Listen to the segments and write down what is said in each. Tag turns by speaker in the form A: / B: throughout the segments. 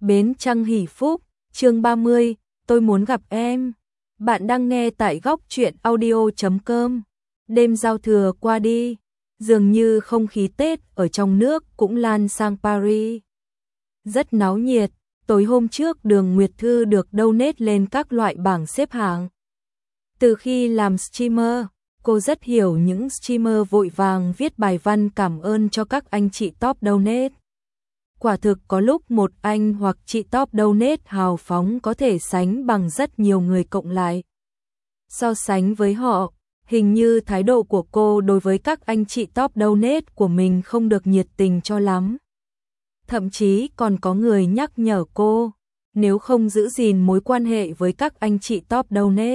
A: Bến Trăng Hỷ Phúc, chương 30, tôi muốn gặp em. Bạn đang nghe tại góc truyện audio.com. Đêm giao thừa qua đi, dường như không khí Tết ở trong nước cũng lan sang Paris. Rất náo nhiệt, tối hôm trước Đường Nguyệt Thư được donate lên các loại bảng xếp hạng. Từ khi làm streamer, cô rất hiểu những streamer vội vàng viết bài văn cảm ơn cho các anh chị top donate. Quả thực có lúc một anh hoặc chị top donate hào phóng có thể sánh bằng rất nhiều người cộng lại. So sánh với họ, hình như thái độ của cô đối với các anh chị top donate của mình không được nhiệt tình cho lắm. Thậm chí còn có người nhắc nhở cô, nếu không giữ gìn mối quan hệ với các anh chị top donate,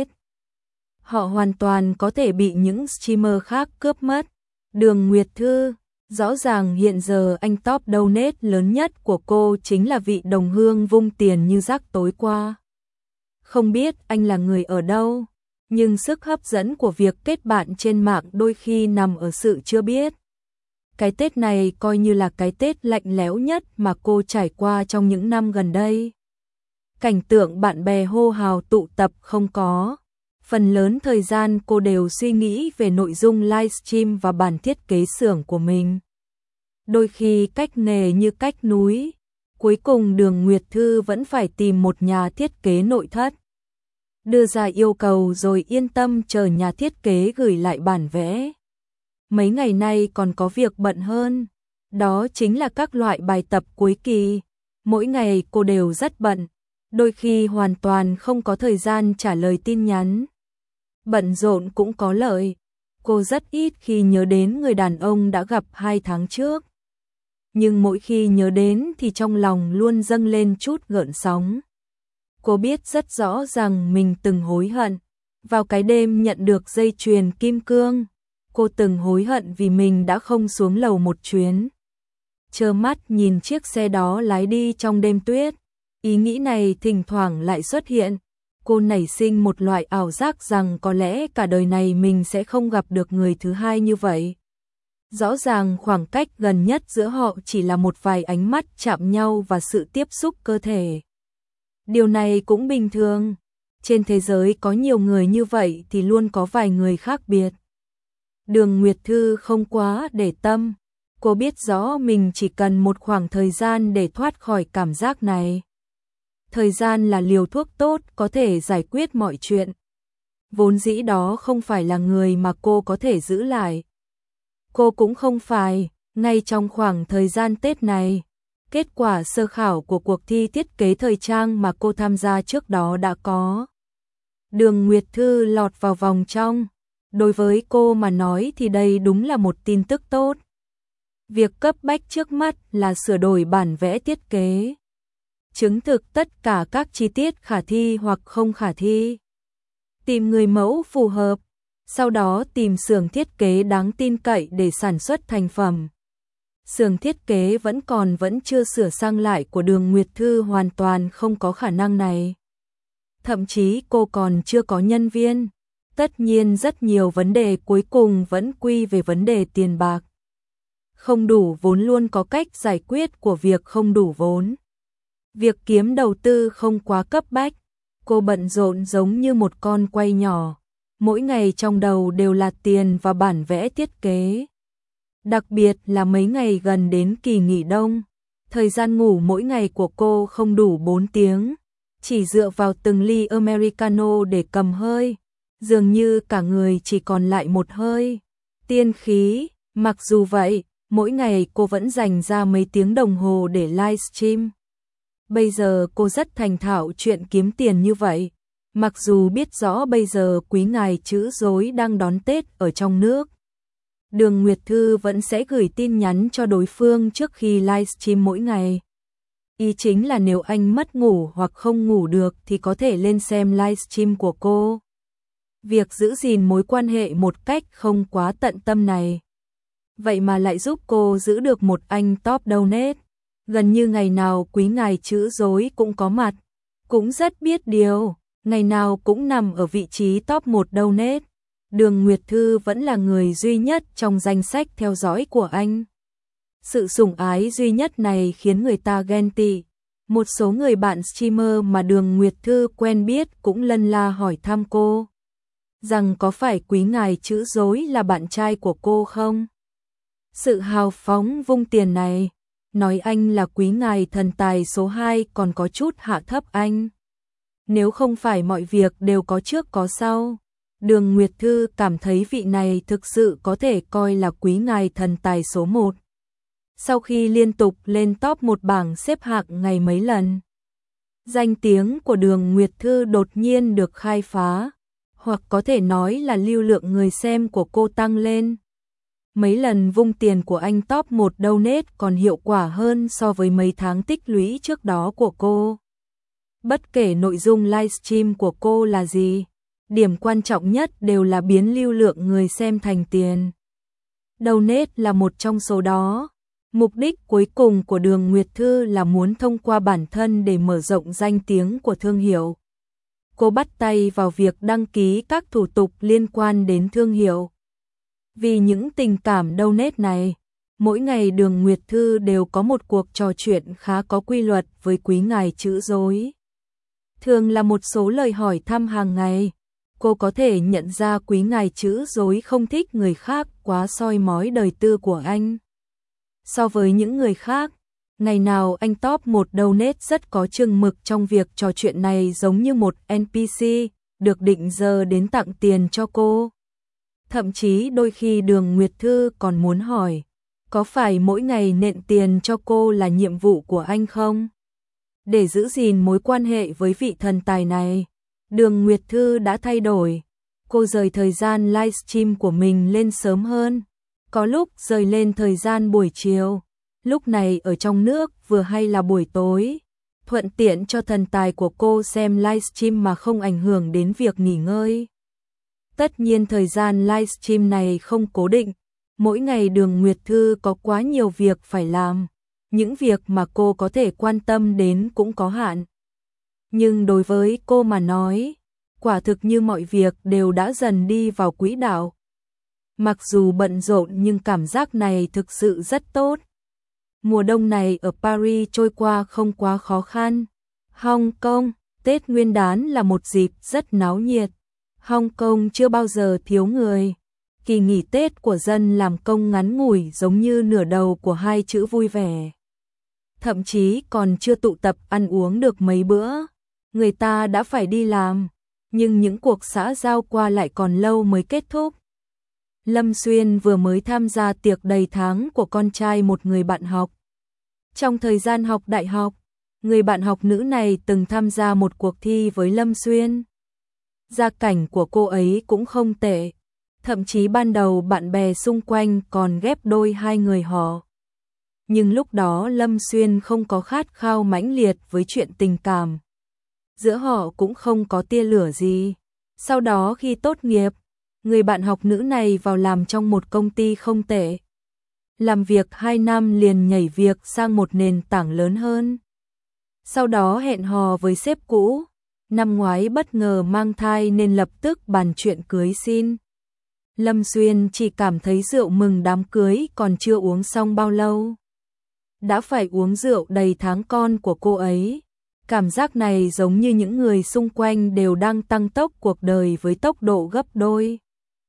A: họ hoàn toàn có thể bị những streamer khác cướp mất. Đường Nguyệt Thư, rõ ràng hiện giờ anh top donate lớn nhất của cô chính là vị đồng hương vung tiền như rác tối qua. Không biết anh là người ở đâu, nhưng sức hấp dẫn của việc kết bạn trên mạng đôi khi nằm ở sự chưa biết. Cái Tết này coi như là cái Tết lạnh lẽo nhất mà cô trải qua trong những năm gần đây. Cảnh tượng bạn bè hô hào tụ tập không có. Phần lớn thời gian cô đều suy nghĩ về nội dung livestream và bản thiết kế xưởng của mình. Đôi khi cách nề như cách núi, cuối cùng Đường Nguyệt Thư vẫn phải tìm một nhà thiết kế nội thất. Đưa ra yêu cầu rồi yên tâm chờ nhà thiết kế gửi lại bản vẽ. Mấy ngày nay còn có việc bận hơn, đó chính là các loại bài tập cuối kỳ. Mỗi ngày cô đều rất bận, đôi khi hoàn toàn không có thời gian trả lời tin nhắn. Bận rộn cũng có lợi, cô rất ít khi nhớ đến người đàn ông đã gặp 2 tháng trước. Nhưng mỗi khi nhớ đến thì trong lòng luôn dâng lên chút gợn sóng. Cô biết rất rõ rằng mình từng hối hận. Vào cái đêm nhận được dây chuyền kim cương, cô từng hối hận vì mình đã không xuống lầu một chuyến. Trơ mắt nhìn chiếc xe đó lái đi trong đêm tuyết. Ý nghĩ này thỉnh thoảng lại xuất hiện. Cô nảy sinh một loại ảo giác rằng có lẽ cả đời này mình sẽ không gặp được người thứ hai như vậy. Rõ ràng khoảng cách gần nhất giữa họ chỉ là một vài ánh mắt chạm nhau và sự tiếp xúc cơ thể. Điều này cũng bình thường. Trên thế giới có nhiều người như vậy thì luôn có vài người khác biệt. Đường Nguyệt Thư không quá để tâm. Cô biết rõ mình chỉ cần một khoảng thời gian để thoát khỏi cảm giác này. Thời gian là liều thuốc tốt có thể giải quyết mọi chuyện. Vốn dĩ đó không phải là người mà cô có thể giữ lại. Cô cũng không phải, ngay trong khoảng thời gian Tết này, kết quả sơ khảo của cuộc thi thiết kế thời trang mà cô tham gia trước đó đã có. Đường Nguyệt Thư lọt vào vòng trong. Đối với cô mà nói thì đây đúng là một tin tức tốt. Việc cấp bách trước mắt là sửa đổi bản vẽ thiết kế. Chứng thực tất cả các chi tiết khả thi hoặc không khả thi. Tìm người mẫu phù hợp. Sau đó tìm xưởng thiết kế đáng tin cậy để sản xuất thành phẩm. Xưởng thiết kế vẫn chưa sửa sang lại của Đường Nguyệt Thư hoàn toàn không có khả năng này. Thậm chí cô còn chưa có nhân viên. Tất nhiên rất nhiều vấn đề cuối cùng vẫn quy về vấn đề tiền bạc. Không đủ vốn luôn có cách giải quyết của việc không đủ vốn. Việc kiếm đầu tư không quá cấp bách. Cô bận rộn giống như một con quay nhỏ. Mỗi ngày trong đầu đều là tiền và bản vẽ thiết kế. Đặc biệt là mấy ngày gần đến kỳ nghỉ đông. Thời gian ngủ mỗi ngày của cô không đủ 4 tiếng. Chỉ dựa vào từng ly Americano để cầm hơi. Dường như cả người chỉ còn lại một hơi. Tiên khí. Mặc dù vậy, mỗi ngày cô vẫn dành ra mấy tiếng đồng hồ để livestream. Bây giờ cô rất thành thạo chuyện kiếm tiền như vậy. Mặc dù biết rõ bây giờ quý ngài chữ dối đang đón Tết ở trong nước. Đường Nguyệt Thư vẫn sẽ gửi tin nhắn cho đối phương trước khi livestream mỗi ngày. Ý chính là nếu anh mất ngủ hoặc không ngủ được thì có thể lên xem livestream của cô. Việc giữ gìn mối quan hệ một cách không quá tận tâm này. Vậy mà lại giúp cô giữ được một anh top donate. Gần như ngày nào quý ngài chữ dối cũng có mặt. Cũng rất biết điều. Ngày nào cũng nằm ở vị trí top 1 donate. Đường Nguyệt Thư vẫn là người duy nhất trong danh sách theo dõi của anh. Sự sủng ái duy nhất này khiến người ta ghen tị. Một số người bạn streamer mà Đường Nguyệt Thư quen biết cũng lân la hỏi thăm cô, rằng có phải quý ngài chữ dối là bạn trai của cô không? Sự hào phóng vung tiền này, nói anh là quý ngài thần tài số 2 còn có chút hạ thấp anh. Nếu không phải mọi việc đều có trước có sau, Đường Nguyệt Thư cảm thấy vị này thực sự có thể coi là quý ngài thần tài số 1. Sau khi liên tục lên top một bảng xếp hạng ngày mấy lần, danh tiếng của Đường Nguyệt Thư đột nhiên được khai phá, hoặc có thể nói là lưu lượng người xem của cô tăng lên. Mấy lần vung tiền của anh top 1 donate còn hiệu quả hơn so với mấy tháng tích lũy trước đó của cô. Bất kể nội dung livestream của cô là gì, điểm quan trọng nhất đều là biến lưu lượng người xem thành tiền. Donate là một trong số đó. Mục đích cuối cùng của Đường Nguyệt Thư là muốn thông qua bản thân để mở rộng danh tiếng của thương hiệu. Cô bắt tay vào việc đăng ký các thủ tục liên quan đến thương hiệu. Vì những tình cảm donate này, mỗi ngày Đường Nguyệt Thư đều có một cuộc trò chuyện khá có quy luật với quý ngài chữ dối. Thường là một số lời hỏi thăm hàng ngày, cô có thể nhận ra quý ngài chữ dối không thích người khác quá soi mói đời tư của anh. So với những người khác, ngày nào anh top 1 donate rất có chừng mực trong việc trò chuyện này, giống như một NPC, được định giờ đến tặng tiền cho cô. Thậm chí đôi khi Đường Nguyệt Thư còn muốn hỏi, có phải mỗi ngày nện tiền cho cô là nhiệm vụ của anh không? Để giữ gìn mối quan hệ với vị thần tài này, Đường Nguyệt Thư đã thay đổi. Cô rời thời gian livestream của mình lên sớm hơn, có lúc rời lên thời gian buổi chiều, lúc này ở trong nước vừa hay là buổi tối, thuận tiện cho thần tài của cô xem livestream mà không ảnh hưởng đến việc nghỉ ngơi. Tất nhiên thời gian livestream này không cố định, mỗi ngày Đường Nguyệt Thư có quá nhiều việc phải làm, những việc mà cô có thể quan tâm đến cũng có hạn. Nhưng đối với cô mà nói, quả thực như mọi việc đều đã dần đi vào quỹ đạo. Mặc dù bận rộn nhưng cảm giác này thực sự rất tốt. Mùa đông này ở Paris trôi qua không quá khó khăn. Hong Kong, Tết Nguyên đán là một dịp rất náo nhiệt. Hong Kong chưa bao giờ thiếu người. Kỳ nghỉ Tết của dân làm công ngắn ngủi giống như nửa đầu của hai chữ vui vẻ. Thậm chí còn chưa tụ tập ăn uống được mấy bữa, người ta đã phải đi làm, nhưng những cuộc xã giao qua lại còn lâu mới kết thúc. Lâm Xuyên vừa mới tham gia tiệc đầy tháng của con trai một người bạn học. Trong thời gian học đại học, người bạn học nữ này từng tham gia một cuộc thi với Lâm Xuyên. Gia cảnh của cô ấy cũng không tệ, thậm chí ban đầu bạn bè xung quanh còn ghép đôi hai người họ. Nhưng lúc đó Lâm Xuyên không có khát khao mãnh liệt với chuyện tình cảm. Giữa họ cũng không có tia lửa gì. Sau đó khi tốt nghiệp, người bạn học nữ này vào làm trong một công ty không tệ. Làm việc 2 năm liền nhảy việc sang một nền tảng lớn hơn. Sau đó hẹn hò với sếp cũ. Năm ngoái bất ngờ mang thai nên lập tức bàn chuyện cưới xin. Lâm Xuyên chỉ cảm thấy rượu mừng đám cưới còn chưa uống xong bao lâu, đã phải uống rượu đầy tháng con của cô ấy. Cảm giác này giống như những người xung quanh đều đang tăng tốc cuộc đời với tốc độ gấp đôi.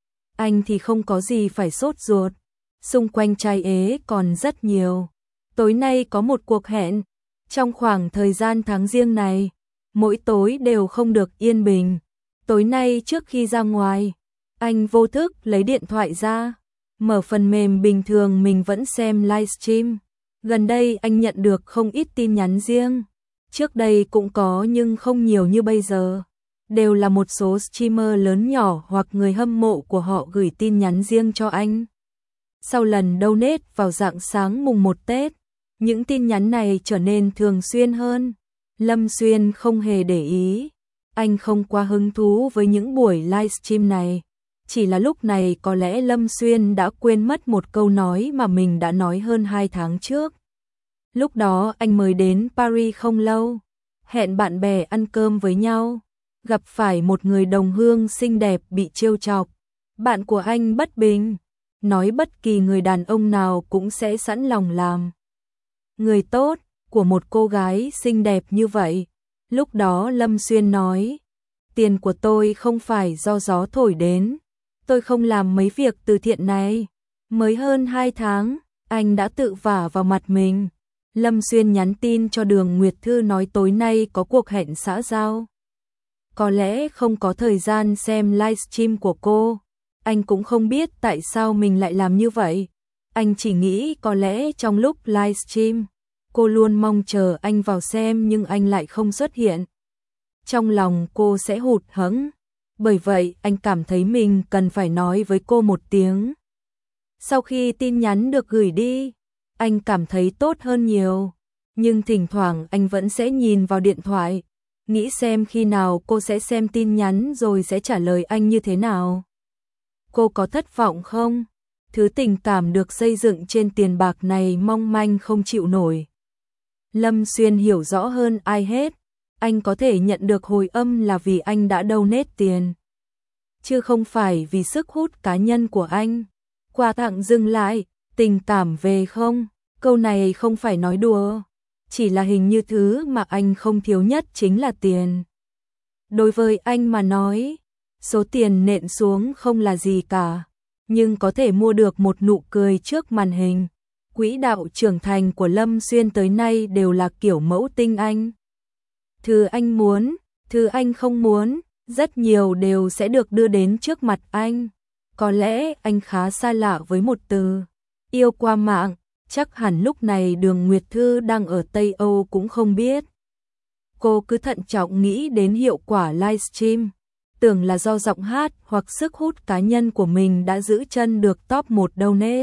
A: Anh thì không có gì phải sốt ruột, xung quanh trai ế còn rất nhiều. Tối nay có một cuộc hẹn, trong khoảng thời gian tháng giêng này, mỗi tối đều không được yên bình. Tối nay trước khi ra ngoài, anh vô thức lấy điện thoại ra, mở phần mềm bình thường mình vẫn xem livestream. Gần đây anh nhận được không ít tin nhắn riêng. Trước đây cũng có nhưng không nhiều như bây giờ. Đều là một số streamer lớn nhỏ hoặc người hâm mộ của họ gửi tin nhắn riêng cho anh. Sau lần donate vào rạng sáng mùng 1 Tết, những tin nhắn này trở nên thường xuyên hơn. Lâm Xuyên không hề để ý. Anh không quá hứng thú với những buổi livestream này. Chỉ là lúc này có lẽ Lâm Xuyên đã quên mất một câu nói mà mình đã nói hơn 2 tháng trước. Lúc đó anh mới đến Paris không lâu, hẹn bạn bè ăn cơm với nhau, gặp phải một người đồng hương xinh đẹp bị trêu chọc. Bạn của anh bất bình, nói bất kỳ người đàn ông nào cũng sẽ sẵn lòng làm người tốt, của một cô gái xinh đẹp như vậy. Lúc đó Lâm Xuyên nói, tiền của tôi không phải do gió thổi đến, tôi không làm mấy việc từ thiện này. Mới hơn 2 tháng, anh đã tự vả vào mặt mình. Lâm Xuyên nhắn tin cho Đường Nguyệt Thư nói tối nay có cuộc hẹn xã giao. Có lẽ không có thời gian xem livestream của cô. Anh cũng không biết tại sao mình lại làm như vậy. Anh chỉ nghĩ có lẽ trong lúc livestream, cô luôn mong chờ anh vào xem nhưng anh lại không xuất hiện. Trong lòng cô sẽ hụt hẫng. Bởi vậy anh cảm thấy mình cần phải nói với cô một tiếng. Sau khi tin nhắn được gửi đi, anh cảm thấy tốt hơn nhiều. Nhưng thỉnh thoảng anh vẫn sẽ nhìn vào điện thoại, nghĩ xem khi nào cô sẽ xem tin nhắn rồi sẽ trả lời anh như thế nào. Cô có thất vọng không? Thứ tình cảm được xây dựng trên tiền bạc này mong manh không chịu nổi. Lâm Xuyên hiểu rõ hơn ai hết. Anh có thể nhận được hồi âm là vì anh đã donate tiền, chứ không phải vì sức hút cá nhân của anh. Quà tặng dừng lại, tình cảm về không? Câu này không phải nói đùa. Chỉ là hình như thứ mà anh không thiếu nhất chính là tiền. Đối với anh mà nói, số tiền nện xuống không là gì cả, nhưng có thể mua được một nụ cười trước màn hình. Quỹ đạo trưởng thành của Lâm Xuyên tới nay đều là kiểu mẫu tinh anh. Thứ anh muốn, thứ anh không muốn, rất nhiều đều sẽ được đưa đến trước mặt anh. Có lẽ anh khá xa lạ với một từ yêu qua mạng, chắc hẳn lúc này Đường Nguyệt Thư đang ở Tây Âu cũng không biết. Cô cứ thận trọng nghĩ đến hiệu quả livestream, tưởng là do giọng hát hoặc sức hút cá nhân của mình đã giữ chân được top 1 donate.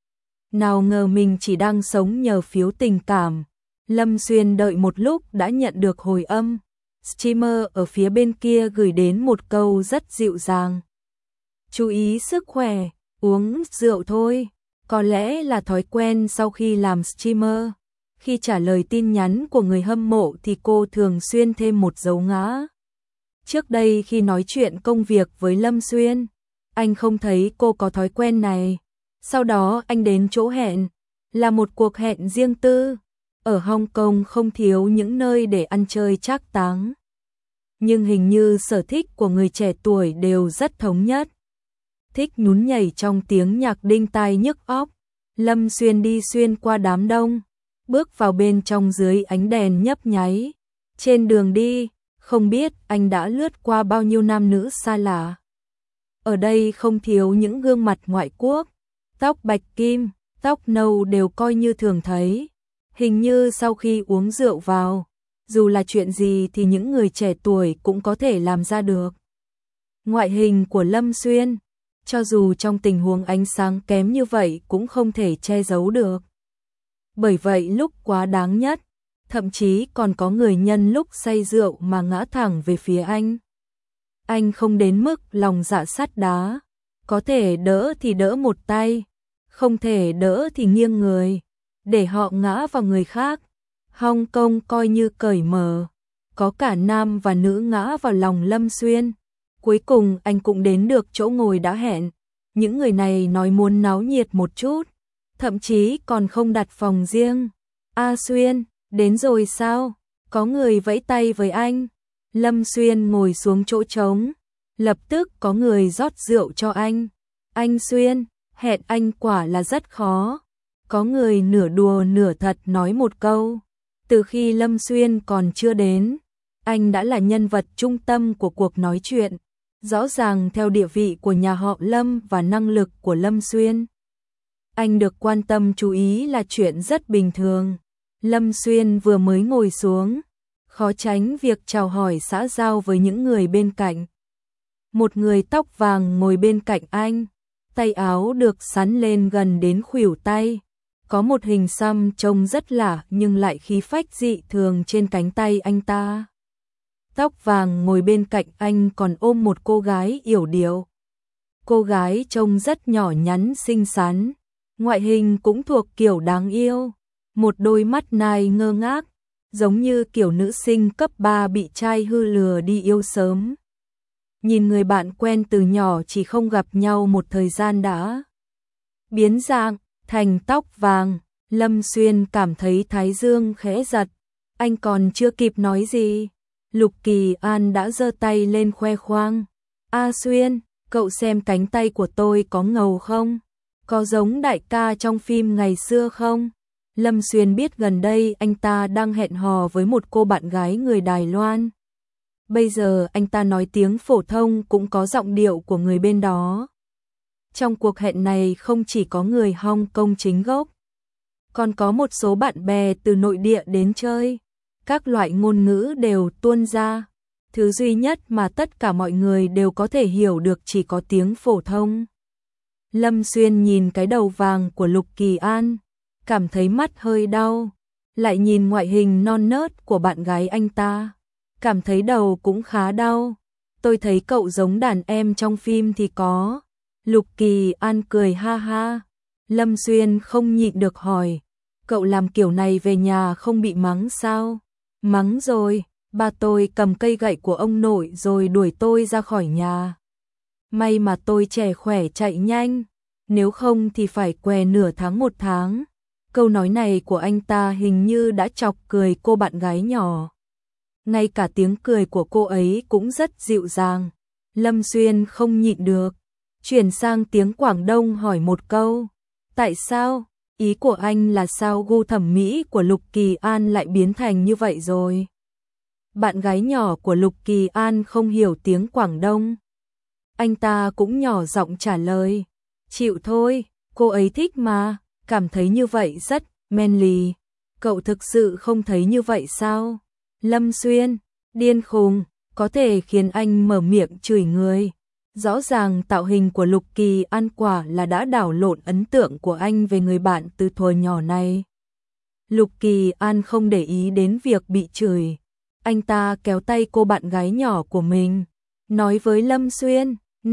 A: Nào ngờ mình chỉ đang sống nhờ phiếu tình cảm. Lâm Xuyên đợi một lúc đã nhận được hồi âm. Streamer ở phía bên kia gửi đến một câu rất dịu dàng. Chú ý sức khỏe, uống rượu thôi. Có lẽ là thói quen sau khi làm streamer. Khi trả lời tin nhắn của người hâm mộ thì cô thường xuyên thêm một dấu ngã. Trước đây khi nói chuyện công việc với Lâm Xuyên, anh không thấy cô có thói quen này. Sau đó anh đến chỗ hẹn, là một cuộc hẹn riêng tư. Ở Hong Kong không thiếu những nơi để ăn chơi trác táng. Nhưng hình như sở thích của người trẻ tuổi đều rất thống nhất. Thích nhún nhảy trong tiếng nhạc đinh tai nhức óc. Lâm Xuyên đi xuyên qua đám đông, bước vào bên trong dưới ánh đèn nhấp nháy. Trên đường đi, không biết anh đã lướt qua bao nhiêu nam nữ xa lạ. Ở đây không thiếu những gương mặt ngoại quốc, tóc bạch kim, tóc nâu đều coi như thường thấy. Hình như sau khi uống rượu vào, dù là chuyện gì thì những người trẻ tuổi cũng có thể làm ra được. Ngoại hình của Lâm Xuyên, cho dù trong tình huống ánh sáng kém như vậy cũng không thể che giấu được. Bởi vậy lúc quá đáng nhất, thậm chí còn có người nhân lúc say rượu mà ngã thẳng về phía anh. Anh không đến mức lòng dạ sắt đá, có thể đỡ thì đỡ một tay, không thể đỡ thì nghiêng người, để họ ngã vào người khác. Hong Kong coi như cởi mở, có cả nam và nữ ngã vào lòng Lâm Xuyên. Cuối cùng anh cũng đến được chỗ ngồi đã hẹn. Những người này nói muốn náo nhiệt một chút, thậm chí còn không đặt phòng riêng. A Xuyên, đến rồi sao? Có người vẫy tay với anh. Lâm Xuyên ngồi xuống chỗ trống, lập tức có người rót rượu cho anh. Anh Xuyên, hẹn anh quả là rất khó. Có người nửa đùa nửa thật nói một câu. Từ khi Lâm Xuyên còn chưa đến, anh đã là nhân vật trung tâm của cuộc nói chuyện. Rõ ràng theo địa vị của nhà họ Lâm và năng lực của Lâm Xuyên, anh được quan tâm chú ý là chuyện rất bình thường. Lâm Xuyên vừa mới ngồi xuống, khó tránh việc chào hỏi xã giao với những người bên cạnh. Một người tóc vàng ngồi bên cạnh anh, tay áo được xắn lên gần đến khuỷu tay. Có một hình xăm trông rất lạ nhưng lại khí phách dị thường trên cánh tay anh ta. Tóc vàng ngồi bên cạnh anh còn ôm một cô gái yểu điệu. Cô gái trông rất nhỏ nhắn xinh xắn, ngoại hình cũng thuộc kiểu đáng yêu. Một đôi mắt nai ngơ ngác, giống như kiểu nữ sinh cấp 3 bị trai hư lừa đi yêu sớm. Nhìn người bạn quen từ nhỏ chỉ không gặp nhau một thời gian đã biến dạng thành tóc vàng. Lâm Xuyên cảm thấy thái dương khẽ giật, anh còn chưa kịp nói gì, Lục Kỳ An đã giơ tay lên khoe khoang. A Xuyên, cậu xem cánh tay của tôi có ngầu không? Có giống đại ca trong phim ngày xưa không? Lâm Xuyên biết gần đây anh ta đang hẹn hò với một cô bạn gái người Đài Loan. Bây giờ anh ta nói tiếng phổ thông cũng có giọng điệu của người bên đó. Trong cuộc hẹn này không chỉ có người Hong Kong chính gốc, còn có một số bạn bè từ nội địa đến chơi. Các loại ngôn ngữ đều tuôn ra. Thứ duy nhất mà tất cả mọi người đều có thể hiểu được chỉ có tiếng phổ thông. Lâm Xuyên nhìn cái đầu vàng của Lục Kỳ An, cảm thấy mắt hơi đau. Lại nhìn ngoại hình non nớt của bạn gái anh ta, cảm thấy đầu cũng khá đau. Tôi thấy cậu giống đàn em trong phim thì có. Lục Kỳ An cười ha ha. Lâm Xuyên không nhịn được hỏi, cậu làm kiểu này về nhà không bị mắng sao? Mắng rồi, ba tôi cầm cây gậy của ông nội rồi đuổi tôi ra khỏi nhà. May mà tôi trẻ khỏe chạy nhanh, nếu không thì phải què nửa tháng một tháng. Câu nói này của anh ta hình như đã chọc cười cô bạn gái nhỏ. Ngay cả tiếng cười của cô ấy cũng rất dịu dàng. Lâm Xuyên không nhịn được, chuyển sang tiếng Quảng Đông hỏi một câu. Tại sao? Ý của anh là sao gu thẩm mỹ của Lục Kỳ An lại biến thành như vậy rồi? Bạn gái nhỏ của Lục Kỳ An không hiểu tiếng Quảng Đông. Anh ta cũng nhỏ giọng trả lời. Chịu thôi, cô ấy thích mà, cảm thấy như vậy rất manly. Cậu thực sự không thấy như vậy sao? Lâm Xuyên, điên khùng, có thể khiến anh mở miệng chửi người. Rõ ràng tạo hình của Lục Kỳ An quả là đã đảo lộn ấn tượng của anh về người bạn từ thuở nhỏ này. Lục Kỳ An không để ý đến việc bị chửi. Anh ta kéo tay cô bạn gái nhỏ của mình, nói với Lâm Xuyên,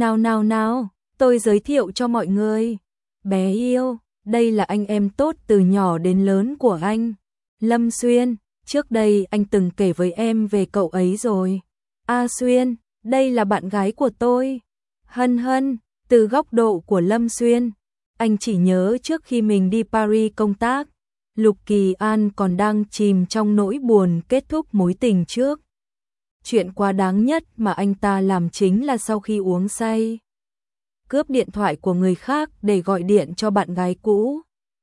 A: nào, tôi giới thiệu cho mọi người. Bé yêu, đây là anh em tốt từ nhỏ đến lớn của anh. Lâm Xuyên, trước đây anh từng kể với em về cậu ấy rồi. A Xuyên, đây là bạn gái của tôi. Hân hân, từ góc độ của Lâm Xuyên, anh chỉ nhớ trước khi mình đi Paris công tác, Lục Kỳ An còn đang chìm trong nỗi buồn kết thúc mối tình trước. Chuyện quá đáng nhất mà anh ta làm chính là sau khi uống say, cướp điện thoại của người khác để gọi điện cho bạn gái cũ.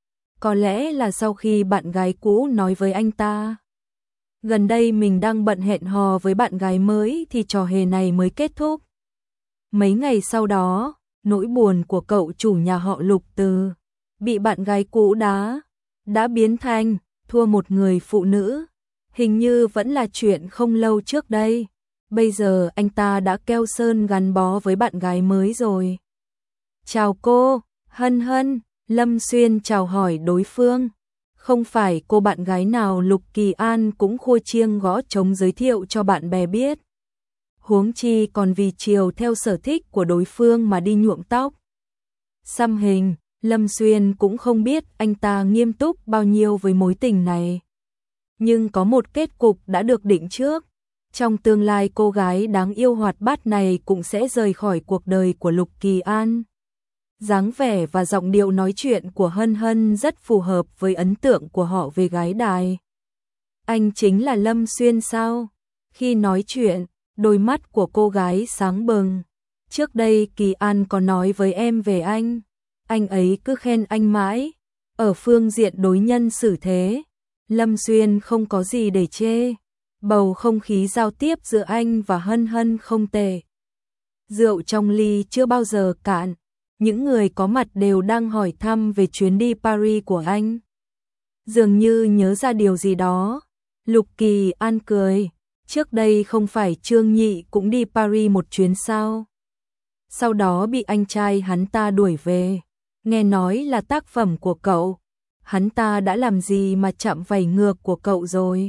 A: Có lẽ là sau khi bạn gái cũ nói với anh ta, gần đây mình đang bận hẹn hò với bạn gái mới thì trò hề này mới kết thúc. Mấy ngày sau đó, nỗi buồn của cậu chủ nhà họ Lục từ bị bạn gái cũ đã biến thành thua một người phụ nữ. Hình như vẫn là chuyện không lâu trước đây. Bây giờ anh ta đã keo sơn gắn bó với bạn gái mới rồi. Chào cô, Hân hân, Lâm Xuyên chào hỏi đối phương. Không phải cô bạn gái nào Lục Kỳ An cũng khua chiêng gõ trống giới thiệu cho bạn bè biết. Huống chi còn vì chiều theo sở thích của đối phương mà đi nhuộm tóc, xăm hình. Lâm Xuyên cũng không biết anh ta nghiêm túc bao nhiêu với mối tình này. Nhưng có một kết cục đã được định trước. Trong tương lai cô gái đáng yêu hoạt bát này cũng sẽ rời khỏi cuộc đời của Lục Kỳ An. Dáng vẻ và giọng điệu nói chuyện của Hân Hân rất phù hợp với ấn tượng của họ về gái Đài. Anh chính là Lâm Xuyên sao? Khi nói chuyện, đôi mắt của cô gái sáng bừng. Trước đây Kỳ An có nói với em về anh ấy cứ khen anh mãi. Ở phương diện đối nhân xử thế, Lâm Xuyên không có gì để chê. Bầu không khí giao tiếp giữa anh và Hân Hân không tệ. Rượu trong ly chưa bao giờ cạn. Những người có mặt đều đang hỏi thăm về chuyến đi Paris của anh. Dường như nhớ ra điều gì đó, Lục Kỳ An cười. Trước đây không phải Trương Nhị cũng đi Paris một chuyến sao? Sau đó bị anh trai hắn ta đuổi về. Nghe nói là tác phẩm của cậu. Hắn ta đã làm gì mà chạm vảy ngược của cậu rồi?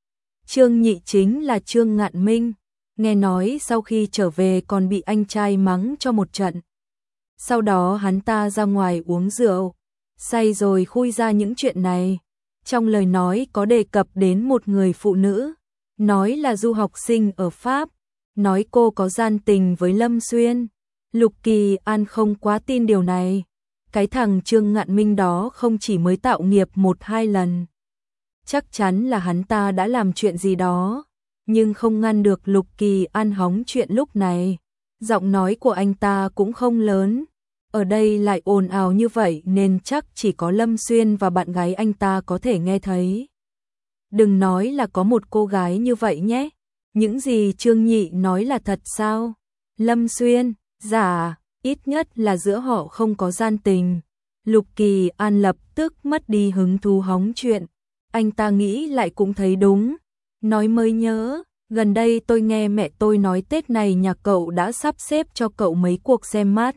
A: Trương Nhị chính là Trương Ngạn Minh. Nghe nói sau khi trở về còn bị anh trai mắng cho một trận. Sau đó hắn ta ra ngoài uống rượu, say rồi khui ra những chuyện này. Trong lời nói có đề cập đến một người phụ nữ, nói là du học sinh ở Pháp, nói cô có gian tình với Lâm Xuyên. Lục Kỳ An không quá tin điều này. Cái thằng Trương Ngạn Minh đó không chỉ mới tạo nghiệp 1-2 lần. Chắc chắn là hắn ta đã làm chuyện gì đó, nhưng không ngăn được Lục Kỳ An hóng chuyện lúc này. Giọng nói của anh ta cũng không lớn. Ở đây lại ồn ào như vậy nên chắc chỉ có Lâm Xuyên và bạn gái anh ta có thể nghe thấy. Đừng nói là có một cô gái như vậy nhé. Những gì Trương Nhị nói là thật sao? Lâm Xuyên, dạ, ít nhất là giữa họ không có gian tình. Lục Kỳ An lập tức mất đi hứng thú hóng chuyện. Anh ta nghĩ lại cũng thấy đúng. Nói mới nhớ, gần đây tôi nghe mẹ tôi nói Tết này nhà cậu đã sắp xếp cho cậu mấy cuộc xem mắt.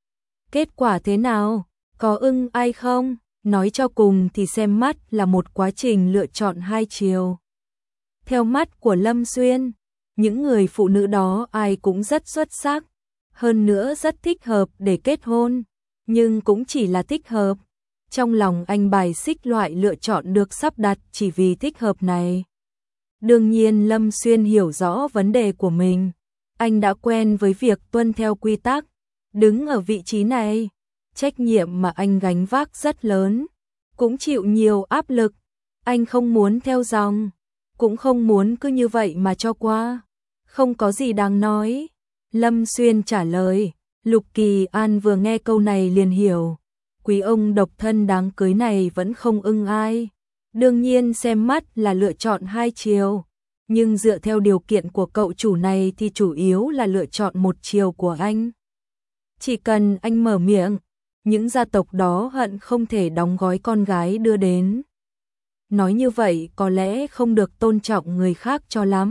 A: Kết quả thế nào? Có ưng ai không? Nói cho cùng thì xem mắt là một quá trình lựa chọn hai chiều. Theo mắt của Lâm Xuyên, những người phụ nữ đó ai cũng rất xuất sắc, hơn nữa rất thích hợp để kết hôn, nhưng cũng chỉ là thích hợp. Trong lòng anh bài xích loại lựa chọn được sắp đặt chỉ vì thích hợp này. Đương nhiên Lâm Xuyên hiểu rõ vấn đề của mình. Anh đã quen với việc tuân theo quy tắc. Đứng ở vị trí này, trách nhiệm mà anh gánh vác rất lớn, cũng chịu nhiều áp lực. Anh không muốn theo dòng, cũng không muốn cứ như vậy mà cho qua. Không có gì đáng nói. Lâm Xuyên trả lời. Lục Kỳ An vừa nghe câu này liền hiểu. Quý ông độc thân đáng cưới này vẫn không ưng ai. Đương nhiên xem mắt là lựa chọn hai chiều. Nhưng dựa theo điều kiện của cậu chủ này thì chủ yếu là lựa chọn một chiều của anh. Chỉ cần anh mở miệng, những gia tộc đó hận không thể đóng gói con gái đưa đến. Nói như vậy có lẽ không được tôn trọng người khác cho lắm.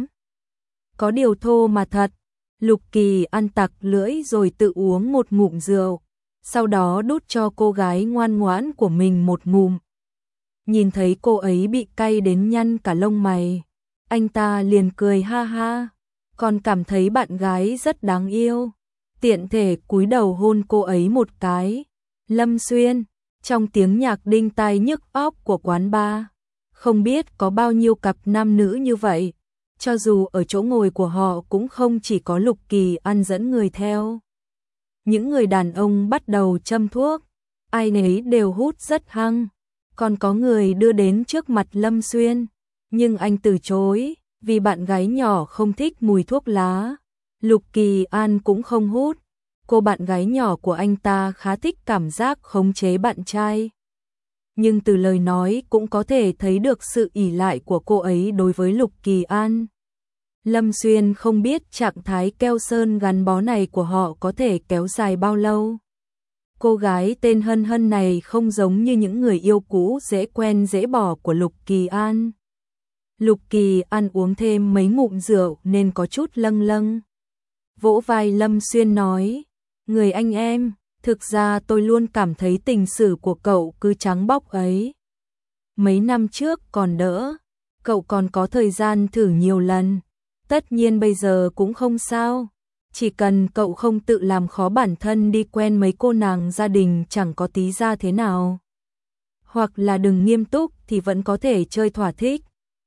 A: Có điều thô mà thật. Lục Kỳ An tặc lưỡi rồi tự uống một ngụm rượu, sau đó đút cho cô gái ngoan ngoãn của mình một ngụm. Nhìn thấy cô ấy bị cay đến nhăn cả lông mày, anh ta liền cười ha ha, còn cảm thấy bạn gái rất đáng yêu. Tiện thể cúi đầu hôn cô ấy một cái. Lâm Xuyên, trong tiếng nhạc đinh tai nhức óc của quán bar, không biết có bao nhiêu cặp nam nữ như vậy. Cho dù ở chỗ ngồi của họ cũng không chỉ có Lục Kỳ An dẫn người theo. Những người đàn ông bắt đầu châm thuốc, ai nấy đều hút rất hăng. Còn có người đưa đến trước mặt Lâm Xuyên, nhưng anh từ chối, vì bạn gái nhỏ không thích mùi thuốc lá. Lục Kỳ An cũng không hút, cô bạn gái nhỏ của anh ta khá thích cảm giác khống chế bạn trai. Nhưng từ lời nói cũng có thể thấy được sự ỷ lại của cô ấy đối với Lục Kỳ An. Lâm Xuyên không biết trạng thái keo sơn gắn bó này của họ có thể kéo dài bao lâu. Cô gái tên Hân Hân này không giống như những người yêu cũ dễ quen dễ bỏ của Lục Kỳ An. Lục Kỳ An uống thêm mấy ngụm rượu nên có chút lâng lâng. Vỗ vai Lâm Xuyên nói, người anh em, thực ra tôi luôn cảm thấy tình sử của cậu cứ trắng bóc ấy. Mấy năm trước còn đỡ, cậu còn có thời gian thử nhiều lần. Tất nhiên bây giờ cũng không sao. Chỉ cần cậu không tự làm khó bản thân đi quen mấy cô nàng gia đình chẳng có tí ra thế nào. Hoặc là đừng nghiêm túc thì vẫn có thể chơi thỏa thích.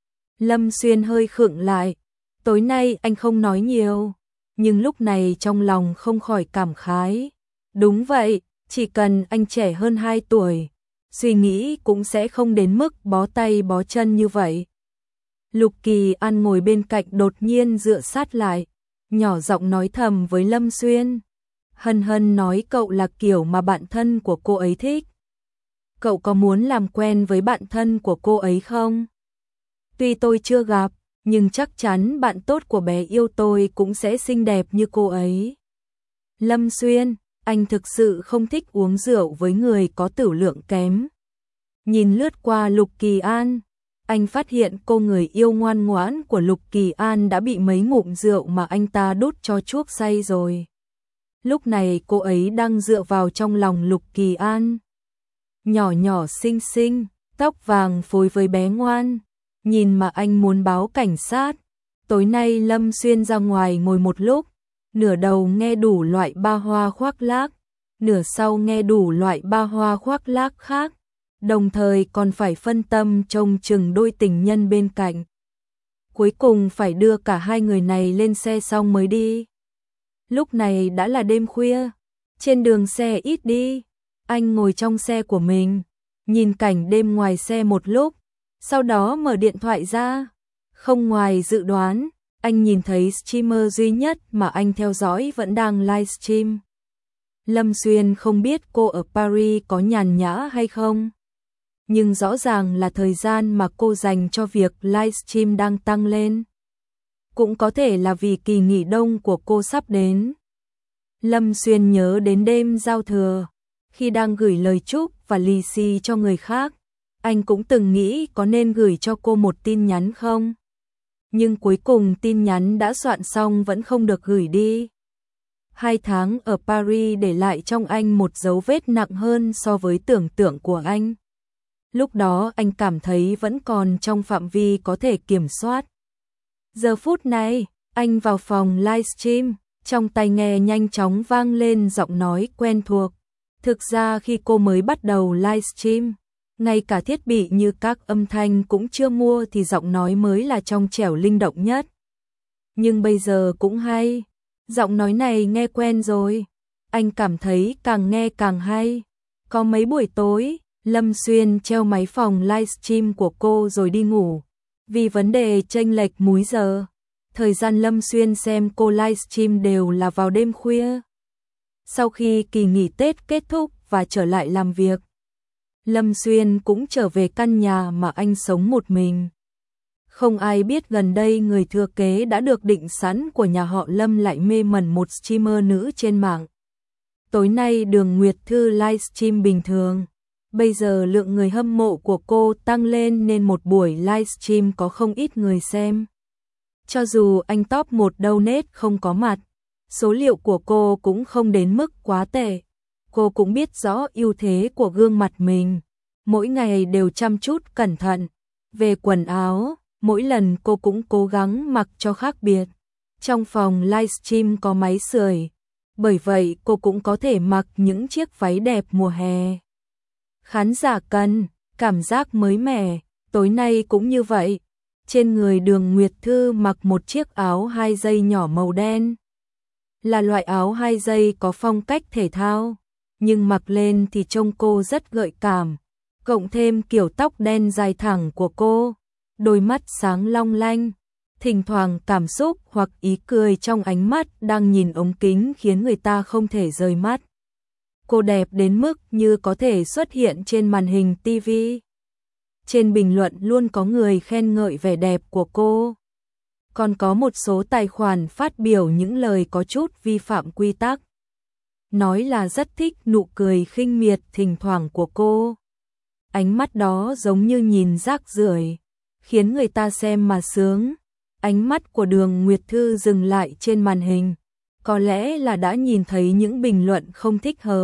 A: Lâm Xuyên hơi khựng lại. Tối nay anh không nói nhiều, nhưng lúc này trong lòng không khỏi cảm khái. Đúng vậy, chỉ cần anh trẻ hơn 2 tuổi, suy nghĩ cũng sẽ không đến mức bó tay bó chân như vậy. Lục Kỳ An ngồi bên cạnh đột nhiên dựa sát lại, nhỏ giọng nói thầm với Lâm Xuyên. Hân Hân nói cậu là kiểu mà bạn thân của cô ấy thích. Cậu có muốn làm quen với bạn thân của cô ấy không? Tuy tôi chưa gặp, nhưng chắc chắn bạn tốt của bé yêu tôi cũng sẽ xinh đẹp như cô ấy. Lâm Xuyên, anh thực sự không thích uống rượu với người có tửu lượng kém. Nhìn lướt qua Lục Kỳ An, anh phát hiện cô người yêu ngoan ngoãn của Lục Kỳ An đã bị mấy ngụm rượu mà anh ta đút cho chuốc say rồi. Lúc này cô ấy đang dựa vào trong lòng Lục Kỳ An. Nhỏ nhỏ xinh xinh, tóc vàng phối với bé ngoan, nhìn mà anh muốn báo cảnh sát. Tối nay Lâm Xuyên ra ngoài ngồi một lúc, nửa đầu nghe đủ loại ba hoa khoác lác, nửa sau nghe đủ loại ba hoa khoác lác khác, đồng thời còn phải phân tâm trông chừng đôi tình nhân bên cạnh. Cuối cùng phải đưa cả hai người này lên xe xong mới đi. Lúc này đã là đêm khuya, trên đường xe ít đi, Anh ngồi trong xe của mình, nhìn cảnh đêm ngoài xe một lúc, sau đó mở điện thoại ra. Không ngoài dự đoán, anh nhìn thấy streamer duy nhất mà anh theo dõi vẫn đang livestream. Lâm Xuyên không biết cô ở Paris có nhàn nhã hay không, nhưng rõ ràng là thời gian mà cô dành cho việc livestream đang tăng lên. Cũng có thể là vì kỳ nghỉ đông của cô sắp đến. Lâm Xuyên nhớ đến đêm giao thừa, khi đang gửi lời chúc và lì xì cho người khác, anh cũng từng nghĩ có nên gửi cho cô một tin nhắn không. Nhưng cuối cùng tin nhắn đã soạn xong vẫn không được gửi đi. 2 tháng ở Paris để lại trong anh một dấu vết nặng hơn so với tưởng tượng của anh. Lúc đó anh cảm thấy vẫn còn trong phạm vi có thể kiểm soát. Giờ phút này, anh vào phòng livestream, trong tai nghe nhanh chóng vang lên giọng nói quen thuộc. Thực ra khi cô mới bắt đầu livestream, ngay cả thiết bị như các âm thanh cũng chưa mua thì giọng nói mới là trong trẻo linh động nhất. Nhưng bây giờ cũng hay, giọng nói này nghe quen rồi, anh cảm thấy càng nghe càng hay. Có mấy buổi tối, Lâm Xuyên treo máy phòng livestream của cô rồi đi ngủ. Vì vấn đề chênh lệch múi giờ, thời gian Lâm Xuyên xem cô livestream đều là vào đêm khuya. Sau khi kỳ nghỉ Tết kết thúc và trở lại làm việc, Lâm Xuyên cũng trở về căn nhà mà anh sống một mình. Không ai biết gần đây người thừa kế đã được định sẵn của nhà họ Lâm lại mê mẩn một streamer nữ trên mạng. Tối nay Đường Nguyệt Thư livestream bình thường. Bây giờ lượng người hâm mộ của cô tăng lên nên một buổi livestream có không ít người xem. Cho dù anh top 1 donate không có mặt, số liệu của cô cũng không đến mức quá tệ. Cô cũng biết rõ ưu thế của gương mặt mình, mỗi ngày đều chăm chút cẩn thận. Về quần áo, mỗi lần cô cũng cố gắng mặc cho khác biệt. Trong phòng livestream có máy sưởi, bởi vậy cô cũng có thể mặc những chiếc váy đẹp mùa hè. Khán giả cần cảm giác mới mẻ, tối nay cũng như vậy. Trên người Đường Nguyệt Thư mặc một chiếc áo 2 dây nhỏ màu đen. Là loại áo 2 dây có phong cách thể thao, nhưng mặc lên thì trông cô rất gợi cảm. Cộng thêm kiểu tóc đen dài thẳng của cô, đôi mắt sáng long lanh, thỉnh thoảng cảm xúc hoặc ý cười trong ánh mắt đang nhìn ống kính khiến người ta không thể rời mắt. Cô đẹp đến mức như có thể xuất hiện trên màn hình TV. Trên bình luận luôn có người khen ngợi vẻ đẹp của cô. Còn có một số tài khoản phát biểu những lời có chút vi phạm quy tắc. Nói là rất thích nụ cười khinh miệt thỉnh thoảng của cô. Ánh mắt đó giống như nhìn rác rưởi, khiến người ta xem mà sướng. Ánh mắt của Đường Nguyệt Thư dừng lại trên màn hình. Có lẽ là đã nhìn thấy những bình luận không thích hợp.